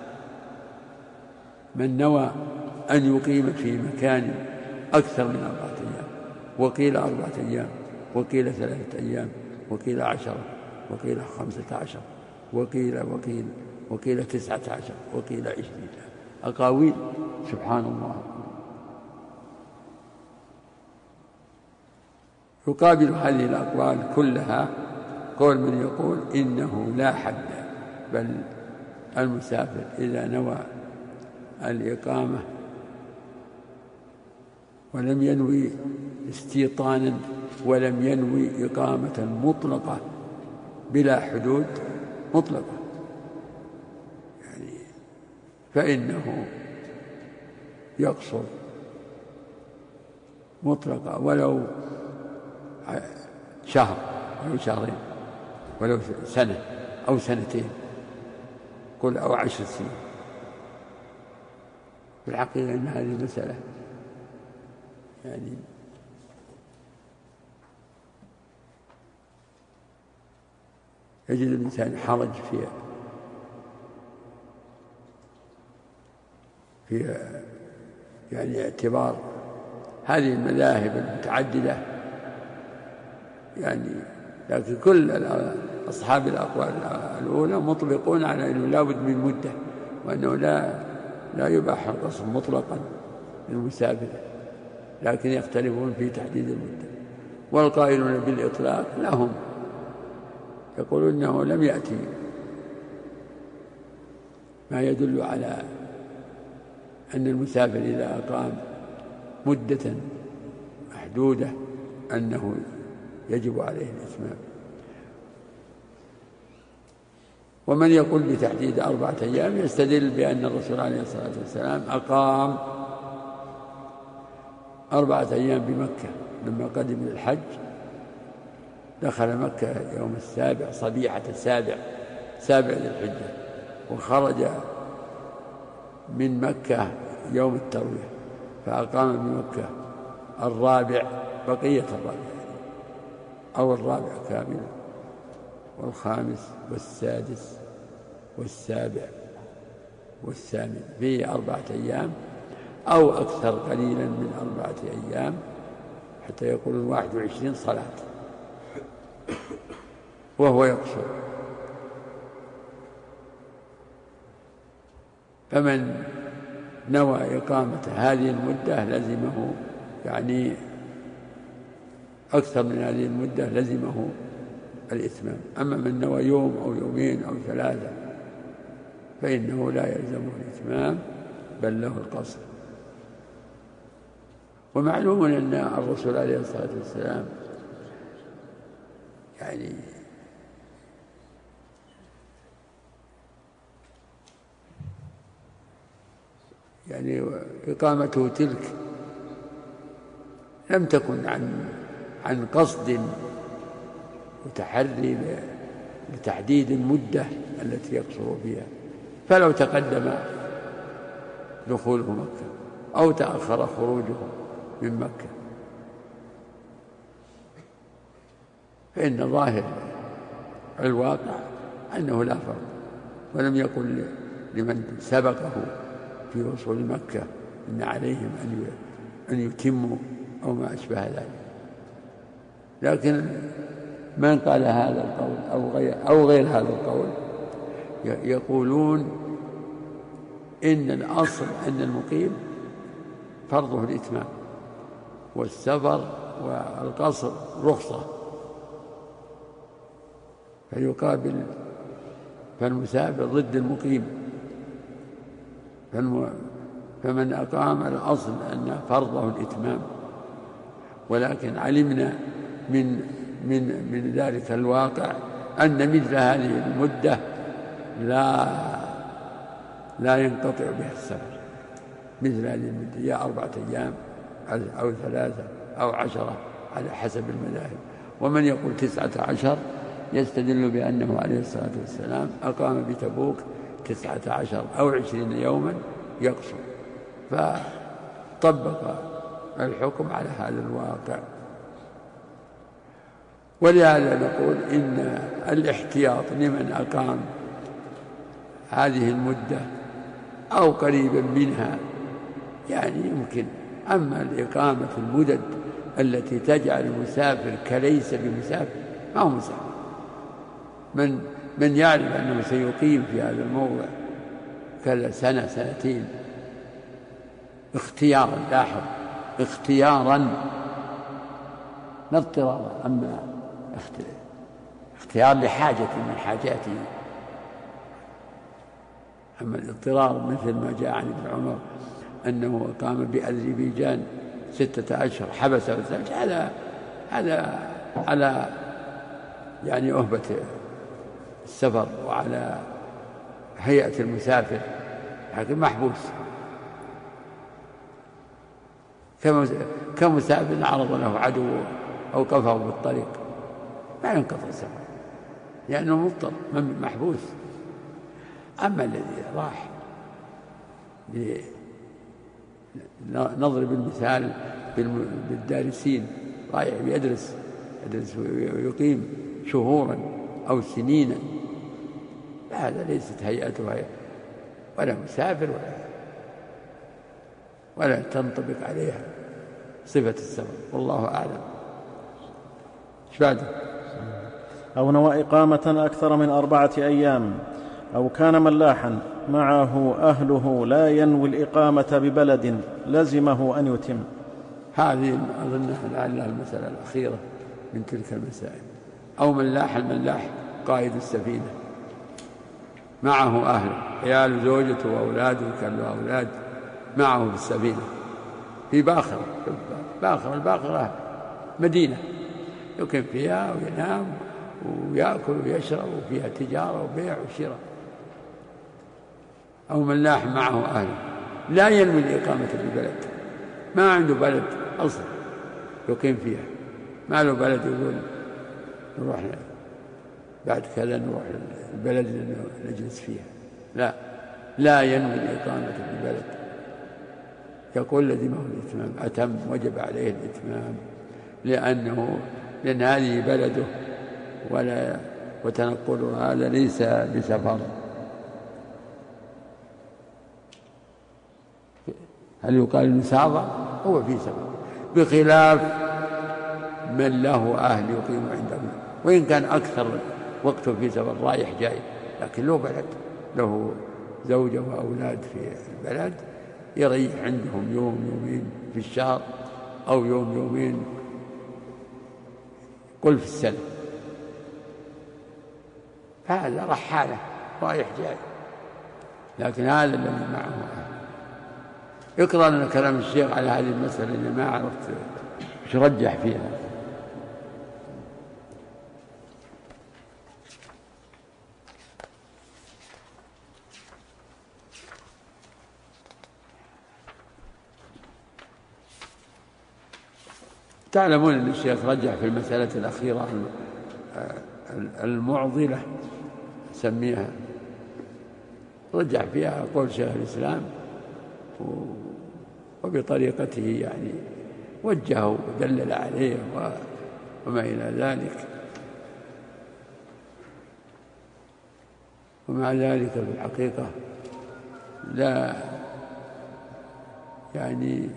من نوى أن يقيم في مكان أكثر من أربعة أيام، وقيل أربعة أيام، وقيل ثلاثة أيام، وقيل عشرة، وقيل خمسة عشر، وقيل وقيل وقيل تسعة عشر، وقيل عشرين. أقاويل سبحان الله. يقابل هذه الأقوال كلها قول من يقول إنه لا حد، بل المسافر إذا نوى الإقامة ولم ينوي استيطانا ولم ينوي إقامة مطلقة بلا حدود مطلقة، يعني فإنه يقصر مطلقة ولو شهر ولو شهرين ولو سنة أو سنتين، قل أو عشر سنين. في الحقيقة أن هذه المسألة يعني يجد الإنسان حرج فيها في يعني اعتبار هذه المذاهب المتعددة، يعني لكن كل أصحاب الأقوال الأولى مطلقون على أنه لا بد من مدة، وأنه لا لا يباح القصر مطلقا للمسافر، لكن يختلفون في تحديد المدة. والقائلون بالإطلاق لهم يقولون أنه لم يأتي ما يدل على أن المسافر إذا أقام مدة محدودة أنه يجب عليه الإتمام. ومن يقول بتحديد أربعة أيام يستدل بأن الرسول عليه الصلاة والسلام أقام أربعة أيام بمكة لما قدم الحج، دخل مكة يوم السابع صبيحة السابع سابع ذي الحجة، وخرج من مكة يوم التروية، فأقام بمكة الرابع بقية الرابع أو الرابع كاملا، والخامس والسادس والسابع والثامن في أربعة أيام أو أكثر قليلا من أربعة أيام، حتى يقولون واحد وعشرين صلاة وهو يقصر. فمن نوى إقامة هذه المدة لزمه، يعني أكثر من هذه المدة لزمه الإتمام. أما من نوى يوم أو يومين أو ثلاثة فإنه لا يلزمه الإتمام بل له القصر. ومعلوم أن الرسول عليه الصلاة والسلام يعني يعني إقامته تلك لم تكن عن عن قصد وتحري لتحديد المدة التي يقصر فيها، فلو تقدم دخوله مكة أو تأخر خروجه من مكة فإن ظاهر الواقع أنه لا فرق، ولم يقل لمن سبقه في وصول مكة إن عليهم أن يتموا أو ما أشبه ذلك. لكن من قال هذا القول أو غير, أو غير هذا القول يقولون إن الأصل أن المقيم فرضه الإتمام، والسفر والقصر رخصة، فيقابل فالمسافر ضد المقيم. فمن أقام الأصل أن فرضه الإتمام، ولكن علمنا من من من ذلك الواقع أن مثل هذه المدة لا لا ينقطع بها السفر، مثل هذه المدة يا أربعة أيام أو ثلاثة أو عشرة على حسب المذاهب. ومن يقول تسعة عشر يستدل بأنه عليه الصلاة والسلام أقام بتبوك تسعة عشر أو عشرين يوما يقصر، فطبق الحكم على هذا الواقع. ولهذا نقول إن الاحتياط لمن أقام هذه المدة أو قريبا منها يعني يمكن. أما الإقامة في المدد التي تجعل المسافر كليس بمسافر ما هو مسافر. من من يعلم أنه سيقيم في هذا الموضع كذا سنة سنتين اختيارا، لاحظ اختيارا لا اضطرارا، أما اختيار لحاجة من حاجاته. أما الاضطرار مثل ما جاء عن ابن عمر أنه قام بأذربيجان ستة أشهر حبس وثلج، هذا هذا على يعني أهبة السفر وعلى هيئة المسافر، لكن محبوس كمسافر عرض له عدو أو قفه بالطريق ما ينقطع السفر لأنه مضطر محبوس. أما الذي راح نضرب المثال بالدارسين رايح يدرس يدرس ويقيم شهورا أو سنينا، هذا ليست هيئته هيئة ولا مسافر ولا ولا تنطبق عليها صفة السفر، والله أعلم. ايش بعده؟ أو نوى إقامة أكثر من أربعة أيام، أو كان ملاحا معه أهله لا ينوي الإقامة ببلد لزمه أن يتم. هذه أظنها لعلها المسألة الأخيرة من تلك المسائل. أو ملاح، الملاح قائد السفينة معه أهله، عيال زوجته وأولاده كانوا أولاد معه في السفينة في باخرة، باخرة الباخرة مدينة يقيم فيها وينام ويأكل ويشرب وفيها تجارة وبيع وشراء. أو ملاح معه أهله لا ينوي الإقامة في بلد، ما عنده بلد أصلا يقيم فيها، ما له بلد يقول نروح بعد كذا نروح البلد اللي نجلس فيها، لا لا ينوي الإقامة في بلد، يقول لزمه الإتمام، أتم وجب عليه الإتمام، لأنه لأن هذه بلده ولا وتنقل هذا ليس بسفر. هل يقال إنه سافر؟ هو في سفر، بخلاف من له أهل يقيم عنده، وإن كان أكثر وقته في سفر رايح جاي، لكن له بلد، له زوجة وأولاد في البلد، يريح عندهم يوم يومين في الشهر أو يوم يومين قل في السنة، هذا رحالة رايح جاي. لكن هذا الذي معه أهل. اقرأ لنا كلام الشيخ على هذه المسألة اللي ما عرفت وش رجح فيها. تعلمون أن الشيخ رجح في المسألة الأخيرة المعضلة سميها، رجح فيها قول شيخ الإسلام وبطريقته يعني وجهه ودلل عليه وما إلى ذلك. ومع ذلك في الحقيقة لا يعني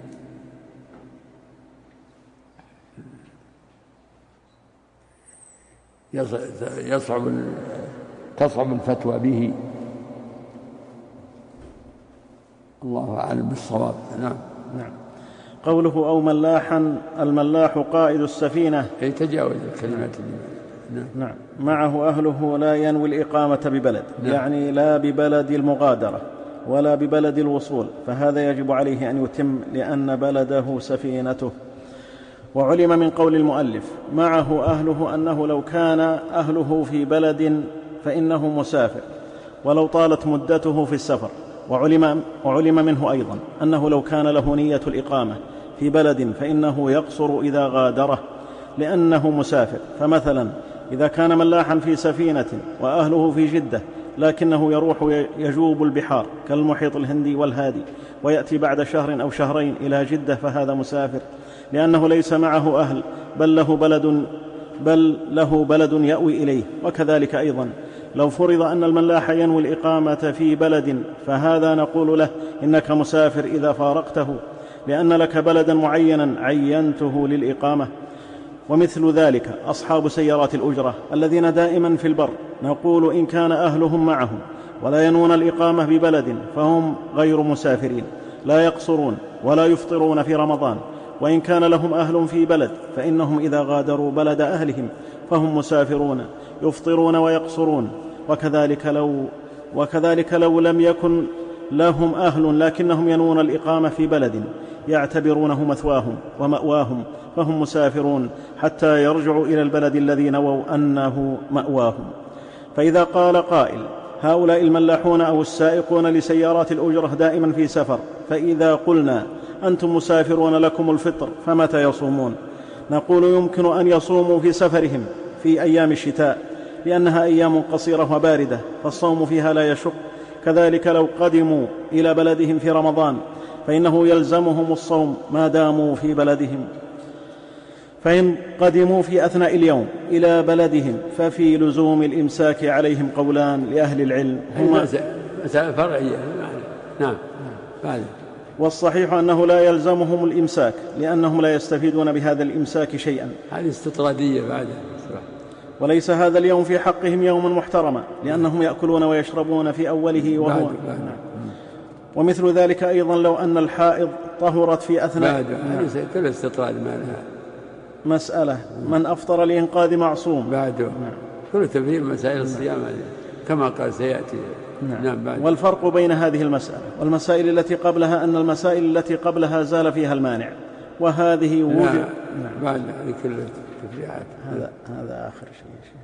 يصعب تصعب الفتوى به. الله أعلم بالصواب. نعم. نعم. قوله أو ملاحا، الملاح قائد السفينة، يتجاوز الكلمات دي. نعم. نعم. معه أهله لا ينوي الإقامة ببلد. نعم. يعني لا ببلد المغادرة ولا ببلد الوصول، فهذا يجب عليه أن يتم لأن بلده سفينته. وعلم من قول المؤلف معه أهله أنه لو كان أهله في بلد فإنه مسافر ولو طالت مدته في السفر. وعلم, وعلم منه أيضا أنه لو كان له نية الإقامة في بلد فإنه يقصر إذا غادره لأنه مسافر. فمثلا إذا كان ملاحا في سفينة وأهله في جدة لكنه يروح يجوب البحار كالمحيط الهندي والهادي ويأتي بعد شهر أو شهرين إلى جدة، فهذا مسافر لأنه ليس معه أهل بل له بلد بل له بلد يأوي إليه. وكذلك أيضا لو فرض أن الملاح ينوي الإقامة في بلد فهذا نقول له إنك مسافر إذا فارقته لأن لك بلدا معينا عينته للإقامة. ومثل ذلك أصحاب سيارات الأجرة الذين دائما في البر، نقول إن كان أهلهم معهم ولا ينوون الإقامة ببلد فهم غير مسافرين، لا يقصرون ولا يفطرون في رمضان. وإن كان لهم أهل في بلد فإنهم إذا غادروا بلد أهلهم فهم مسافرون يفطرون ويقصرون. وكذلك لو, وكذلك لو لم يكن لهم أهل لكنهم ينوون الإقامة في بلد يعتبرونه مثواهم ومأواهم فهم مسافرون حتى يرجعوا إلى البلد الذي نووا أنه مأواهم. فإذا قال قائل هؤلاء الملاحون أو السائقون لسيارات الأجرة دائما في سفر، فإذا قلنا أنتم مسافرون لكم الفطر فمتى يصومون؟ نقول يمكن أن يصوموا في سفرهم في أيام الشتاء لأنها أيام قصيرة وباردة فالصوم فيها لا يشق. كذلك لو قدموا إلى بلدهم في رمضان فإنه يلزمهم الصوم ما داموا في بلدهم. فإن قدموا في أثناء اليوم إلى بلدهم ففي لزوم الإمساك عليهم قولان لأهل العلم هما مسألة فرعية. نعم. بعد. والصحيح أنه لا يلزمهم الإمساك لأنهم لا يستفيدون بهذا الإمساك شيئا. هذه استطرادية بعد. وليس هذا اليوم في حقهم يوما محترما لأنهم يأكلون ويشربون في أوله وهو بعد. بعد. ومثل ذلك أيضا لو أن الحائض طهرت في أثناء بعد. كل استطراد ما لها مسألة من أفطر لإنقاذ معصوم بعد. كل تفهيم مسائل الصيام كما قال سيأتي. نعم. نعم. بعد. والفرق بين هذه المسألة والمسائل التي قبلها أن المسائل التي قبلها زال فيها المانع وهذه وجد. نعم. بعد هذه كلها تفريعات. هذا هذا آخر شيء.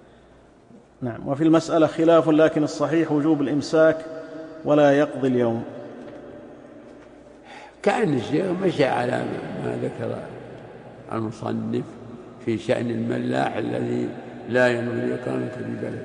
نعم. وفي المسألة خلاف لكن الصحيح وجوب الإمساك ولا يقضي اليوم. كأن الشيخ مشى على ما ذكر المصنف في شأن الملاح الذي لا ينوي الإقامة في بلد.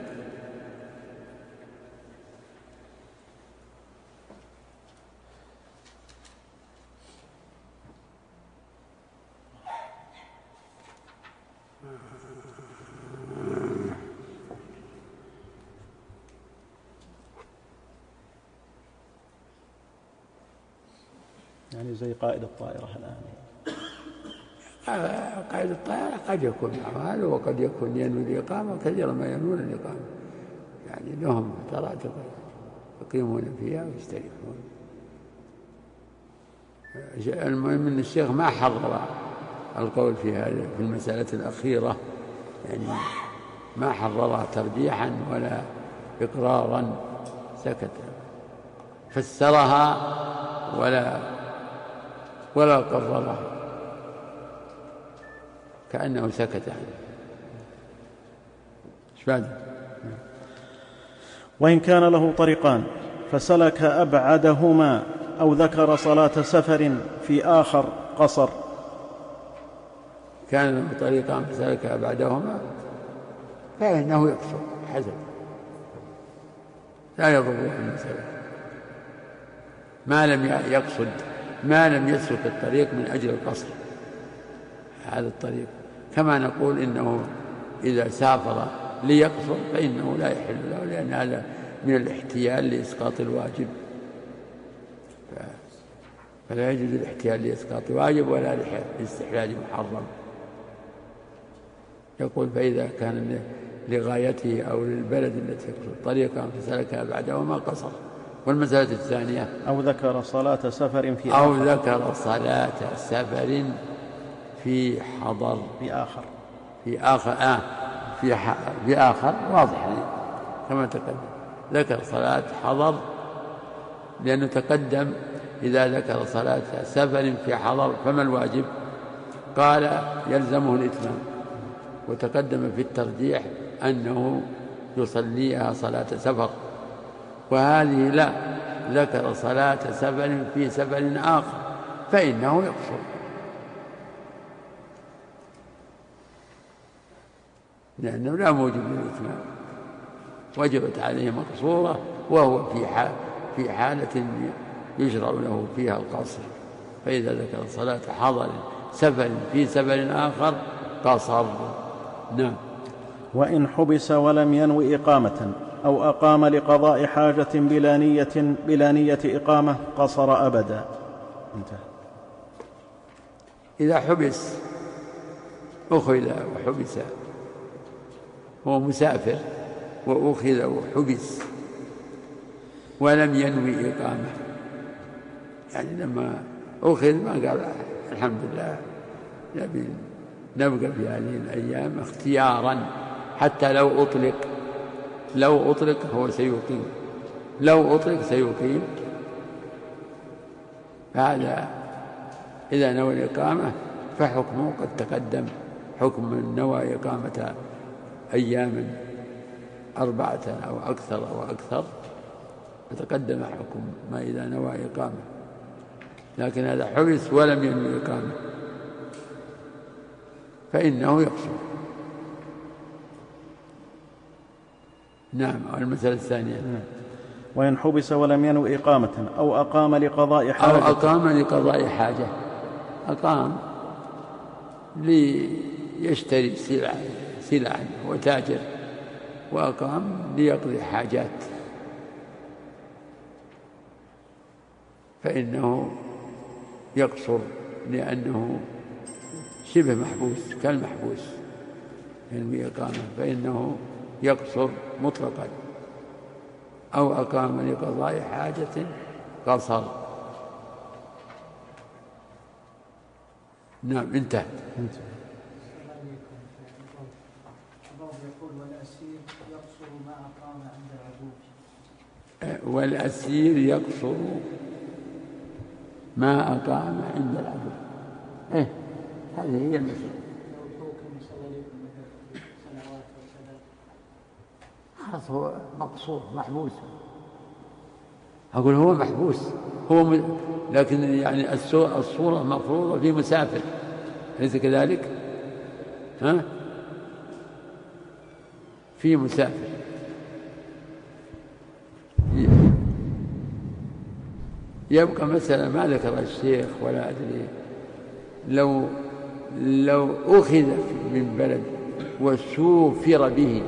يعني زي قائد الطائرة الآن. قائد الطائرة قد يكون معه هذا وقد يكون ينوي الإقامة، كثيرا ما ينوون الإقامة، يعني لهم فترات يقيمون فيها ويستريحون. المهم أن الشيخ ما حرر القول في هذا في المسألة الأخيرة، يعني ما حررها ترجيحا ولا إقرارا، سكت فسرها ولا ولا قررها، كأنه سكت عنه. ايش بعد؟ وإن كان له طريقان فسلك أبعدهما أو ذكر صلاة سفر في آخر قصر. كان له طريقان فسلك أبعدهما فإنه يقصر حسب، لا يضر المسألة ما لم يقصد، ما لم يسلك الطريق من أجل القصر. هذا الطريق كما نقول إنه إذا سافر ليقصر فإنه لا يحل له، لأن هذا من الاحتيال لإسقاط الواجب، فلا يجوز الاحتيال لإسقاط واجب ولا لاستحلال محرم. يقول فإذا كان لغايته أو للبلد التي يقصد طريقا فسلكها بعدهما قصر. والمسألة الثانية أو ذكر صلاة سفر في أو آخر ذكر صلاة سفر في حضر في آخر في آخر آه في, في آخر واضح كما تقدم، ذكر صلاة حضر لأنه تقدم إذا ذكر صلاة سفر في حضر فما الواجب؟ قال يلزمه الإتمام، وتقدم في الترجيح أنه يصليها صلاة سفر، وهذه لا، ذكر صلاة سفر في سفر آخر فإنه يقصر، لأنه لا موجب للإتمام، وجبت عليه مقصورة وهو في حال في حالة يشرع له فيها القصر. فإذا ذكر صلاة حضر سفر في سفر آخر قصر. نعم. وإن حبس ولم ينو إقامة أو أقام لقضاء حاجة بلا نية, بلا نية إقامة قصر أبدا. انتهى. إذا حبس أخذ وحبس، هو مسافر وأخذ وحبس ولم ينوي إقامة، يعني لما أخذ ما قال الحمد لله نبي نبقى في هذه الأيام اختيارا، حتى لو أطلق لو أطلق هو سيقيم، لو أطلق سيقيم. فهذا إذا نوى الإقامة فحكمه قد تقدم، حكم من نوى إقامة أياما أربعة أو أكثر أو أكثر فتقدم حكم ما إذا نوى إقامة، لكن هذا حبس ولم ينوي إقامة فإنه يقصر. نعم. المسألة الثانية وإن حبس ولم ينو إقامة أو أقام لقضاء حاجة أو أقام لقضاء حاجة، أقام ليشتري سلعا سلعا هو تاجر وأقام ليقضي حاجات فإنه يقصر، لأنه شبه محبوس كالمحبوس ينوي إقامة فإنه يقصر مطلقا. أو أقام لقضاء حاجة قصر. نعم. انتهى. يقول والأسير يقصر ما أقام عند العدو. والأسير يقصر ما أقام عند العدو. إيه هذه هي المسألة. خلاص هو مقصور محبوس، أقول هو محبوس هو م... لكن يعني الصورة مفروضة في مسافر، أليس كذلك؟ ها؟ في مسافر يبقى مثلا ما ذكر الشيخ ولا أدري، لو لو أخذ من بلد وسوفر به،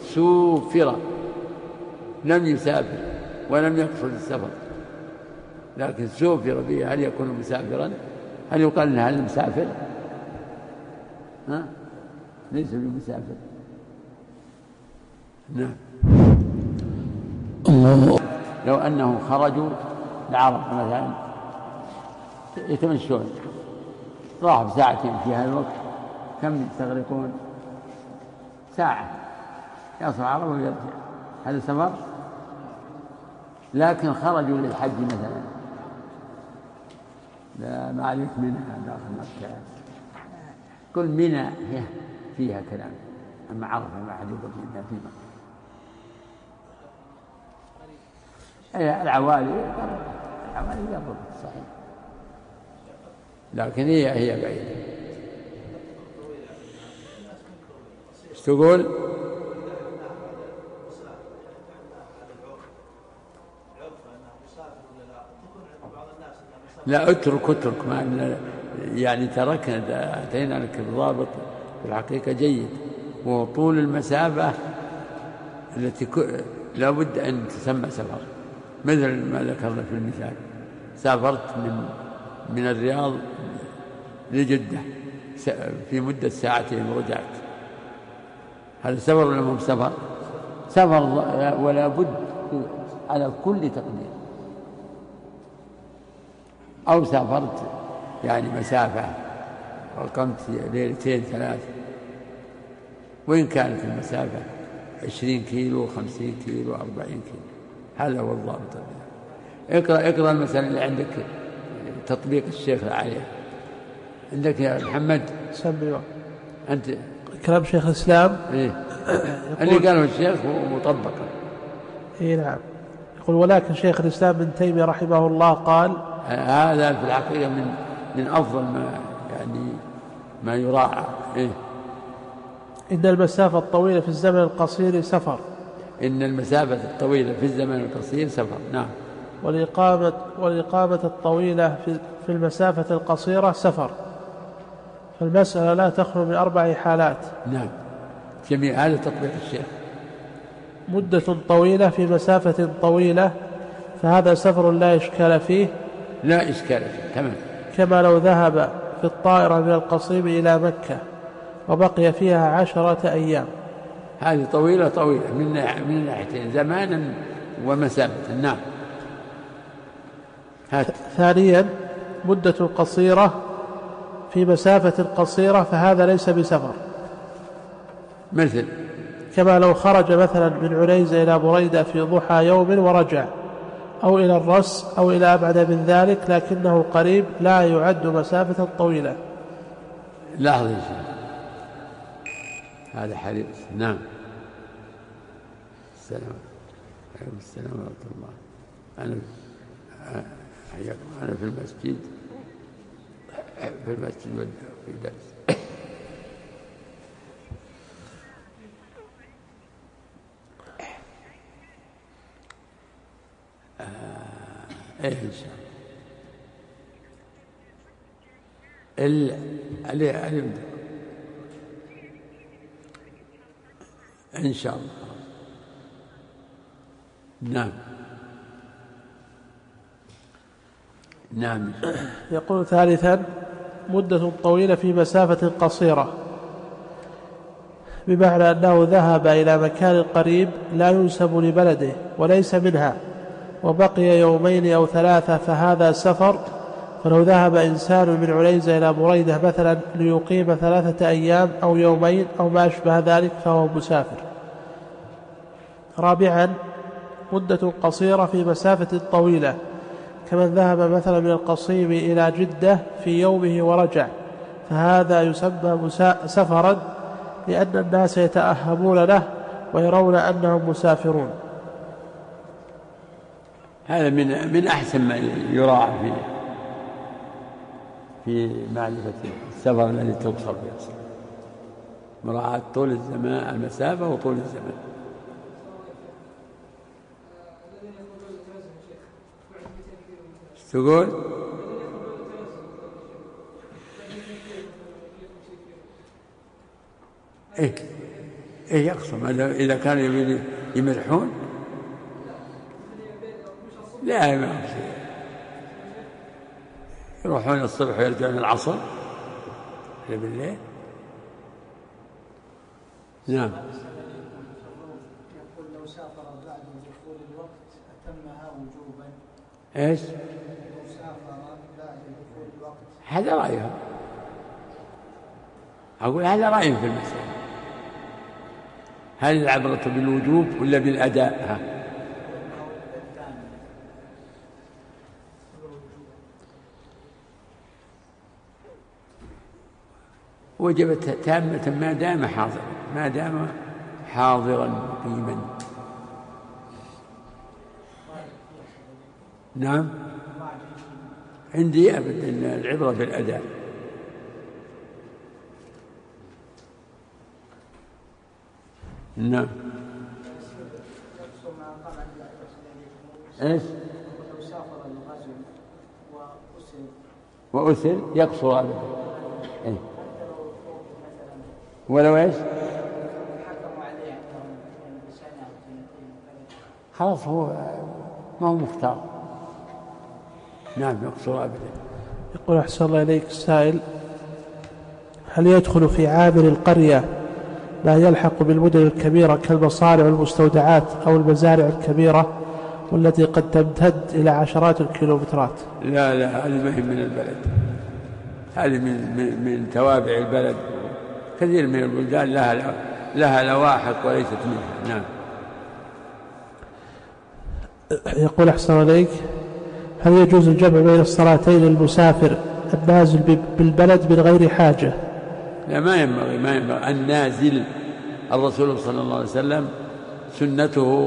سوفر لم يسافر ولم يقصد السفر لكن سوفر به هل يكون مسافرا؟ هل يقال إن هذا مسافر؟ ها؟ ليس بمسافر. نعم. الله. لو أنهم خرجوا لعرفة مثلا يتمشون، راحوا ساعتين في هذا الوقت، كم يستغرقون؟ ساعة يصل عرفة ويرجع، هذا سفر. لكن خرجوا للحج مثلا، لا ما عليك منها داخل مكة، كل منى فيها كلام، أما عرفة ما حد يقول منها في مكة. أي العوالي العوالي قربت صحيح، لكن هي هي بعيدة. ايش تقول؟ لا اترك اترك مع يعني تركنا، أتينا لك الضابط في الحقيقة جيد، وهو طول المسافة التي لا بد أن تسمى سفر، مثل ما ذكرنا في المثال، سافرت من من الرياض لجدة في مدة ساعتين ورجعت، هذا سفر ولا مو سفر؟ سفر، ولا بد على كل تقدير. أو سافرت يعني مسافة وقمت ليلتين ثلاث، وإن كانت المسافة عشرين كيلو خمسين كيلو أربعين كيلو، هذا هو الضابط. اقرأ اقرأ المسألة اللي عندك، تطبيق الشيخ عليه عندك يا محمد. سمي أنت كلام شيخ الإسلام. إيه؟ اللي قاله الشيخ ومطبقه. إيه نعم. يقول ولكن شيخ الإسلام ابن تيمية رحمه الله قال هذا في الحقيقة من من أفضل ما يعني ما يراعى. إيه؟ إن المسافة الطويلة في الزمن القصير سفر. إن المسافة الطويلة في الزمن القصير سفر. نعم. والإقامة والإقامة الطويلة في في المسافة القصيرة سفر. فالمسألة لا تخلو من أربع حالات. نعم جميع، هذا تطبيق الشيخ. مدة طويلة في مسافة طويلة، فهذا سفر لا إشكال فيه. لا إشكال فيه تمام. كما لو ذهب في الطائرة من القصيم إلى مكة وبقي فيها عشرة أيام. هذه طويلة طويلة من من ناحيتين، زمانا ومسافة. نعم. هات. ثانيا مدة قصيرة في مسافة قصيرة، فهذا ليس بسفر. مثل كما لو خرج مثلا من عنيزة إلى بريدة في ضحى يوم ورجع، أو إلى الرس أو إلى أبعد من ذلك لكنه قريب، لا يعد مسافة طويلة. لاحظ يا شيخ هذا حديث. نعم. السلام عليكم. السلام ورحمة الله. أنا حياكم. أنا في المسجد في المسجد في درس. آه. إيه إن شاء الله. ال علم إن شاء الله. نعم. نعم. يقول ثالثا مدة طويلة في مسافة قصيرة، بمعنى أنه ذهب إلى مكان قريب لا ينسب لبلده وليس منها وبقي يومين أو ثلاثة، فهذا سفر. فلو ذهب إنسان من عنيزة إلى بريدة مثلا ليقيم ثلاثة أيام أو يومين أو ما أشبه ذلك فهو مسافر. رابعا مدة قصيرة في مسافة طويلة، كمن ذهب مثلا من القصيم إلى جدة في يومه ورجع، فهذا يسمى سفرا، لأن الناس يتأهبون له ويرون أنهم مسافرون. هذا من من أحسن ما يراعى في في معرفة السفر الذي توصل فيه أصلا، مراعاة طول الزمان، المسافة وطول الزمان. تقول إيه إيه يقسم إذا كانوا يمدحون؟ لا ما يروحون الصبح ويرجعون العصر إلى بالليل. نعم. يقول لو سافر بعد دخول الوقت أتمها وجوبا. إيش؟ لو سافر بعد دخول الوقت. هذا رأيهم. أقول هذا رأيهم في المسألة. هل العبرة بالوجوب ولا بالأداء؟ ها؟ وجبت تامة ما دام حاضرا، ما دام حاضرا مقيما. نعم. عندي أبدا العبرة بالأداء. نعم. ايش؟ لو سافر الغزو وأسر وأسر يقصر أبدا. إيه؟ ولو ايش؟ حكموا عليه عندهم بسنة أو سنتين. خلاص هو ما هو مختار. نعم يقصر أبدا. يقول أحسن الله إليك السائل: هل يدخل في عابر القرية ما يلحق بالمدن الكبيرة كالمصانع والمستودعات أو المزارع الكبيرة والتي قد تمتد إلى عشرات الكيلومترات؟ لا لا، هذه ما هي من البلد، هذه من, من, من توابع البلد. كثير من البلدان لها لها لواحق وليست منها. نعم. يقول أحسن إليك: هل يجوز الجمع بين الصلاتين للمسافر النازل بالبلد من غير حاجة؟ لا، ما ينبغي ما ينبغي النازل. الرسول صلى الله عليه وسلم سنته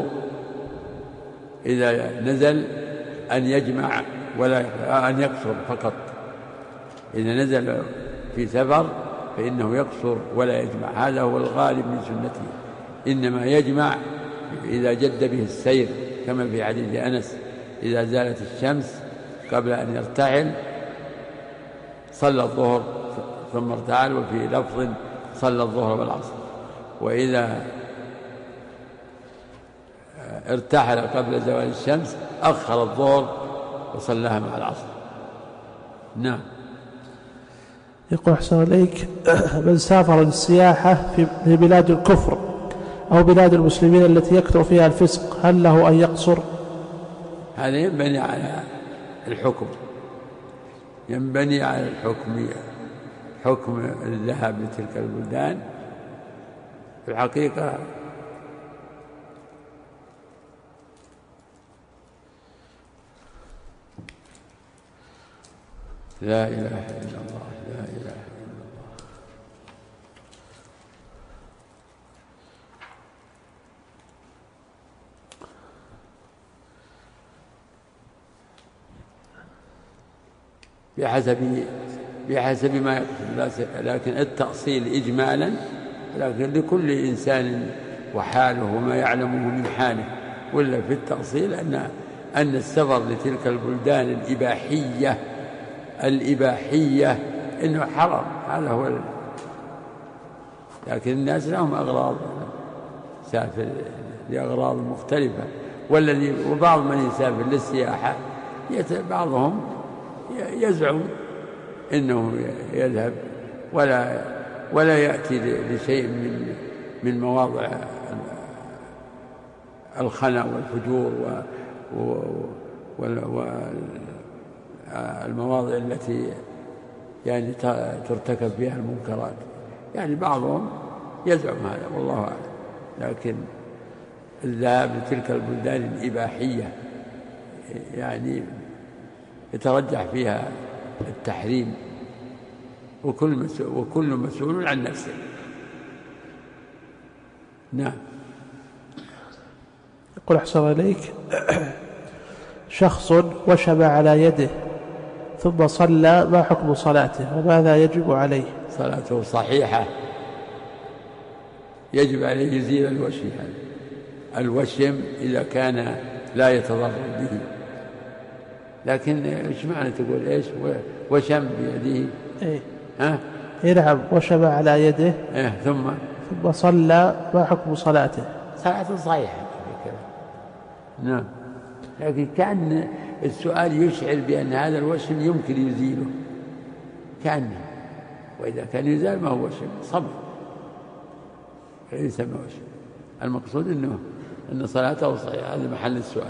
إذا نزل أن يجمع ولا أن يقصر فقط. إذا نزل في سفر فإنه يقصر ولا يجمع، هذا هو الغالب من سنته. إنما يجمع إذا جد به السير، كما في حديث أنس: إذا زالت الشمس قبل أن يرتحل صلى الظهر ثم ارتحل، وفي لفظ صلى الظهر والعصر. وإذا ارتحل قبل زوال الشمس أخر الظهر وصلىها مع العصر. نعم. يقول أحسن إليك: من سافر للسياحة في بلاد الكفر أو بلاد المسلمين التي يكثر فيها الفسق، هل له أن يقصر؟ هذا ينبني على الحكم، ينبني على الحكم، حكم الذهاب لتلك البلدان. في الحقيقة لا إله إلا الله، لا إله إلا الله. بحسب بحسب ما يقصد، لكن التأصيل إجمالا، لكن لكل إنسان وحاله وما يعلمه من حاله. ولا في التأصيل أن أن السفر لتلك البلدان الإباحية الإباحية إنه حرام، هذا هو ال... لكن الناس لهم أغراض، سافر لأغراض مختلفة. والذي وبعض من يسافر للسياحة يت... بعضهم يزعم إنه يذهب ولا ولا يأتي لشيء من من مواضع الخنا والفجور و... و... و... والمواضع التي يعني ترتكب فيها المنكرات. يعني بعضهم يزعم هذا والله أعلم، لكن الذهاب لتلك البلدان الإباحية يعني يترجح فيها التحريم، وكل مسؤول, وكل مسؤول عن نفسه. نعم. يقول أحسن إليك: شخص وشب على يده ثم صلى، ما حكم صلاته وماذا يجب عليه؟ صلاته صحيحة، يجب عليه يزيل الوشم. الوشم إذا كان لا يتضرر به. لكن ايش معنى تقول ايش وشم بيده؟ ايه ها إيه نعم، وشب على يده ايه ثم ثم صلى، ما حكم صلاته؟ صلاته صحيحة. نعم. لكن كأن السؤال يشعر بأن هذا الوشم يمكن يزيله كأنه، وإذا كان يزال ما هو وشم صبر يسمى وشم. المقصود أنه أن صلاته صحيحة، هذا محل السؤال.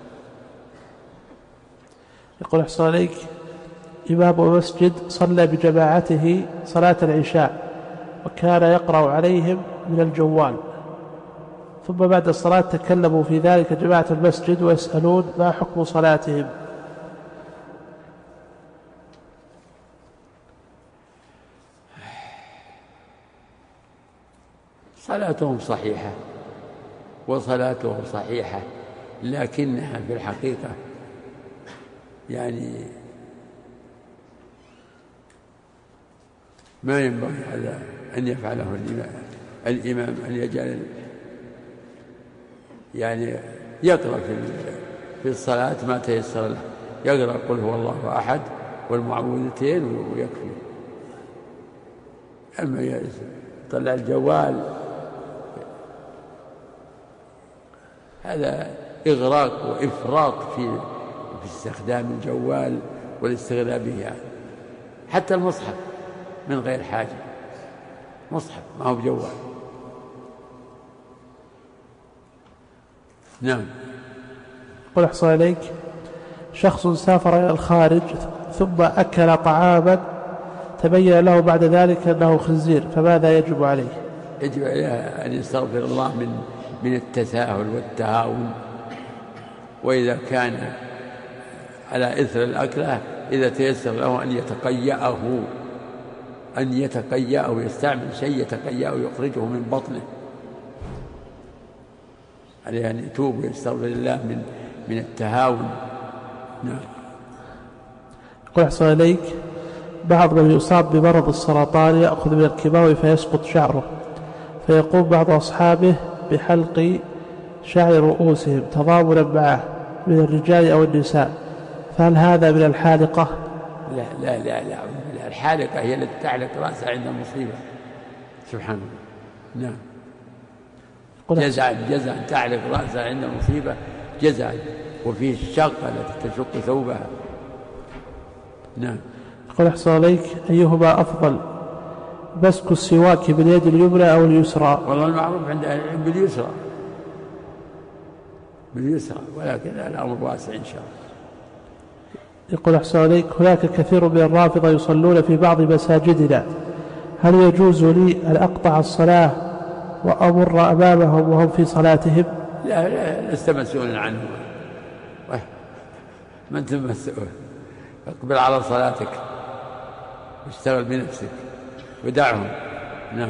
يقول أحسن عليك، إمام مسجد صلى بجماعته صلاة العشاء وكان يقرأ عليهم من الجوال، ثم بعد الصلاة تكلموا في ذلك جماعة المسجد ويسألون ما حكم صلاتهم. صلاتهم صحيحة وصلاتهم صحيحة، لكنها في الحقيقة يعني ما ينبغي هذا أن يفعله الإمام, الإمام أن يجعل يعني يقرأ في في الصلاة ما تيسر له، يقرأ قل هو الله أحد والمعوذتين ويكفي. أما يطلع الجوال هذا إغراق وإفراط في في استخدام الجوال والاستغلال به يعني. حتى المصحف من غير حاجة، مصحف ما هو بجوال. نعم. قل أحصى إليك، شخص سافر إلى الخارج ثم أكل طعاما تبين له بعد ذلك أنه خنزير، فماذا يجب عليه؟ يجب عليه أن يستغفر الله من من التساهل والتهاون، وإذا كان على إثر الأكلة إذا تيسر له أن يتقيأه أن يتقيأه ويستعمل شيء يتقيأه يخرجه من بطنه، عليه أن يتوب ويستغفر الله من من التهاون. نعم. يقول أحسن إليك، بعض من يصاب بمرض السرطان يأخذ من الكيماوي فيسقط شعره، فيقوم بعض أصحابه بحلق شعر رؤوسهم تضامنا معه من الرجال أو النساء، فهل هذا من الحالقة؟ لا لا لا لا الحالقة هي التي تعلق رأسها عند المصيبة. سبحان الله. نعم. جزعا جزعا تعلق رأسها عند المصيبة جزعا، وفيه الشقة التي تشق ثوبها. نعم. يقول أحسن عليك، أيهما أفضل، مسك السواك باليد اليمنى أو اليسرى؟ والله المعروف عند أهل العلم باليسرى باليسرى، ولكن الأمر واسع إن شاء الله. يقول أحسن عليك، هناك كثير من الرافضة يصلون في بعض مساجدنا، هل يجوز لي أن أقطع الصلاة وأمر أمامهم وهم في صلاتهم؟ لا لا لست مسؤولا عنهم، ما أنت مسؤول، اقبل على صلاتك واشتغل بنفسك ودعهم. نعم.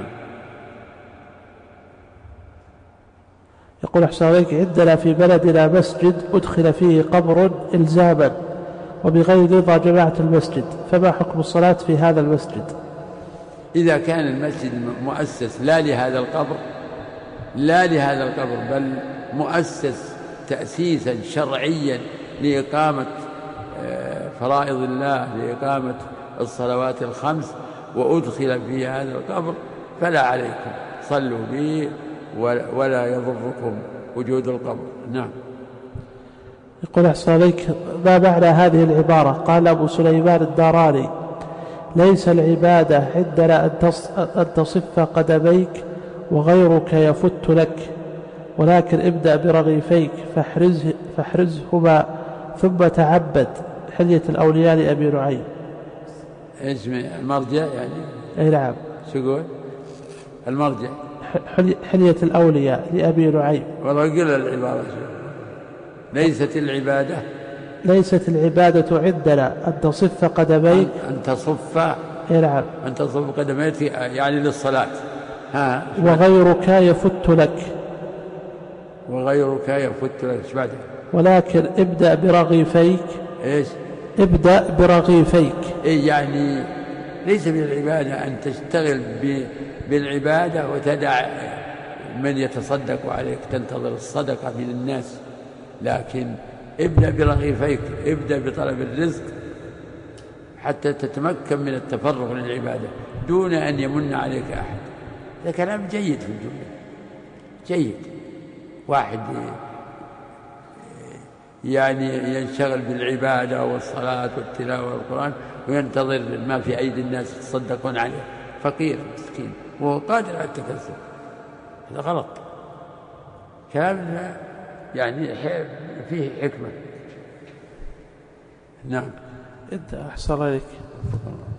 يقول أحسن عليك، عندنا في بلدنا مسجد أدخل فيه قبر إلزاما وبغير رضا جماعة المسجد، فما حكم الصلاة في هذا المسجد؟ إذا كان المسجد مؤسس لا لهذا القبر لا لهذا القبر بل مؤسس تأسيسا شرعيا لإقامة فرائض الله، لإقامة الصلوات الخمس، وأدخل في هذا القبر فلا عليكم، صلوا به ولا يضركم وجود القبر. نعم. يقول أحسن عليك، ما معنى هذه العبارة؟ قال أبو سليمان الداراني، ليس العبادة عندنا أن تصف قدميك وغيرك يفت لك، ولكن ابدأ برغيفيك فاحرزه فاحرزهما ثم تعبد. حلية الأولياء لأبي نعيم. اسم المرجع يعني؟ أي نعم. شو يقول المرجع؟ حلية الأولياء لأبي نعيم. والله قل العبارة شو. ليست العبادة ليست العبادة عندنا أن تصف قدميك أن تصف أي نعم أن تصف قدميك يعني للصلاة. ها. وغيرك يفت لك وغيرك يفت لك ايش بعده؟ ولكن ابدأ برغيفيك. ايش؟ ابدأ برغيفيك. اي يعني ليس من العبادة أن تشتغل بالعبادة وتدع من يتصدق عليك تنتظر الصدقة من الناس، لكن ابدأ برغيفيك، ابدأ بطلب الرزق حتى تتمكن من التفرغ للعبادة دون أن يمن عليك أحد. هذا كلام جيد في الجملة، جيد. واحد يعني ينشغل بالعبادة والصلاة والتلاوة والقرآن وينتظر ما في أيدي الناس يتصدقون عليه، فقير مسكين وهو قادر على التكسب، هذا غلط. كلام يعني فيه حكمة. نعم. انت أحسن عليك.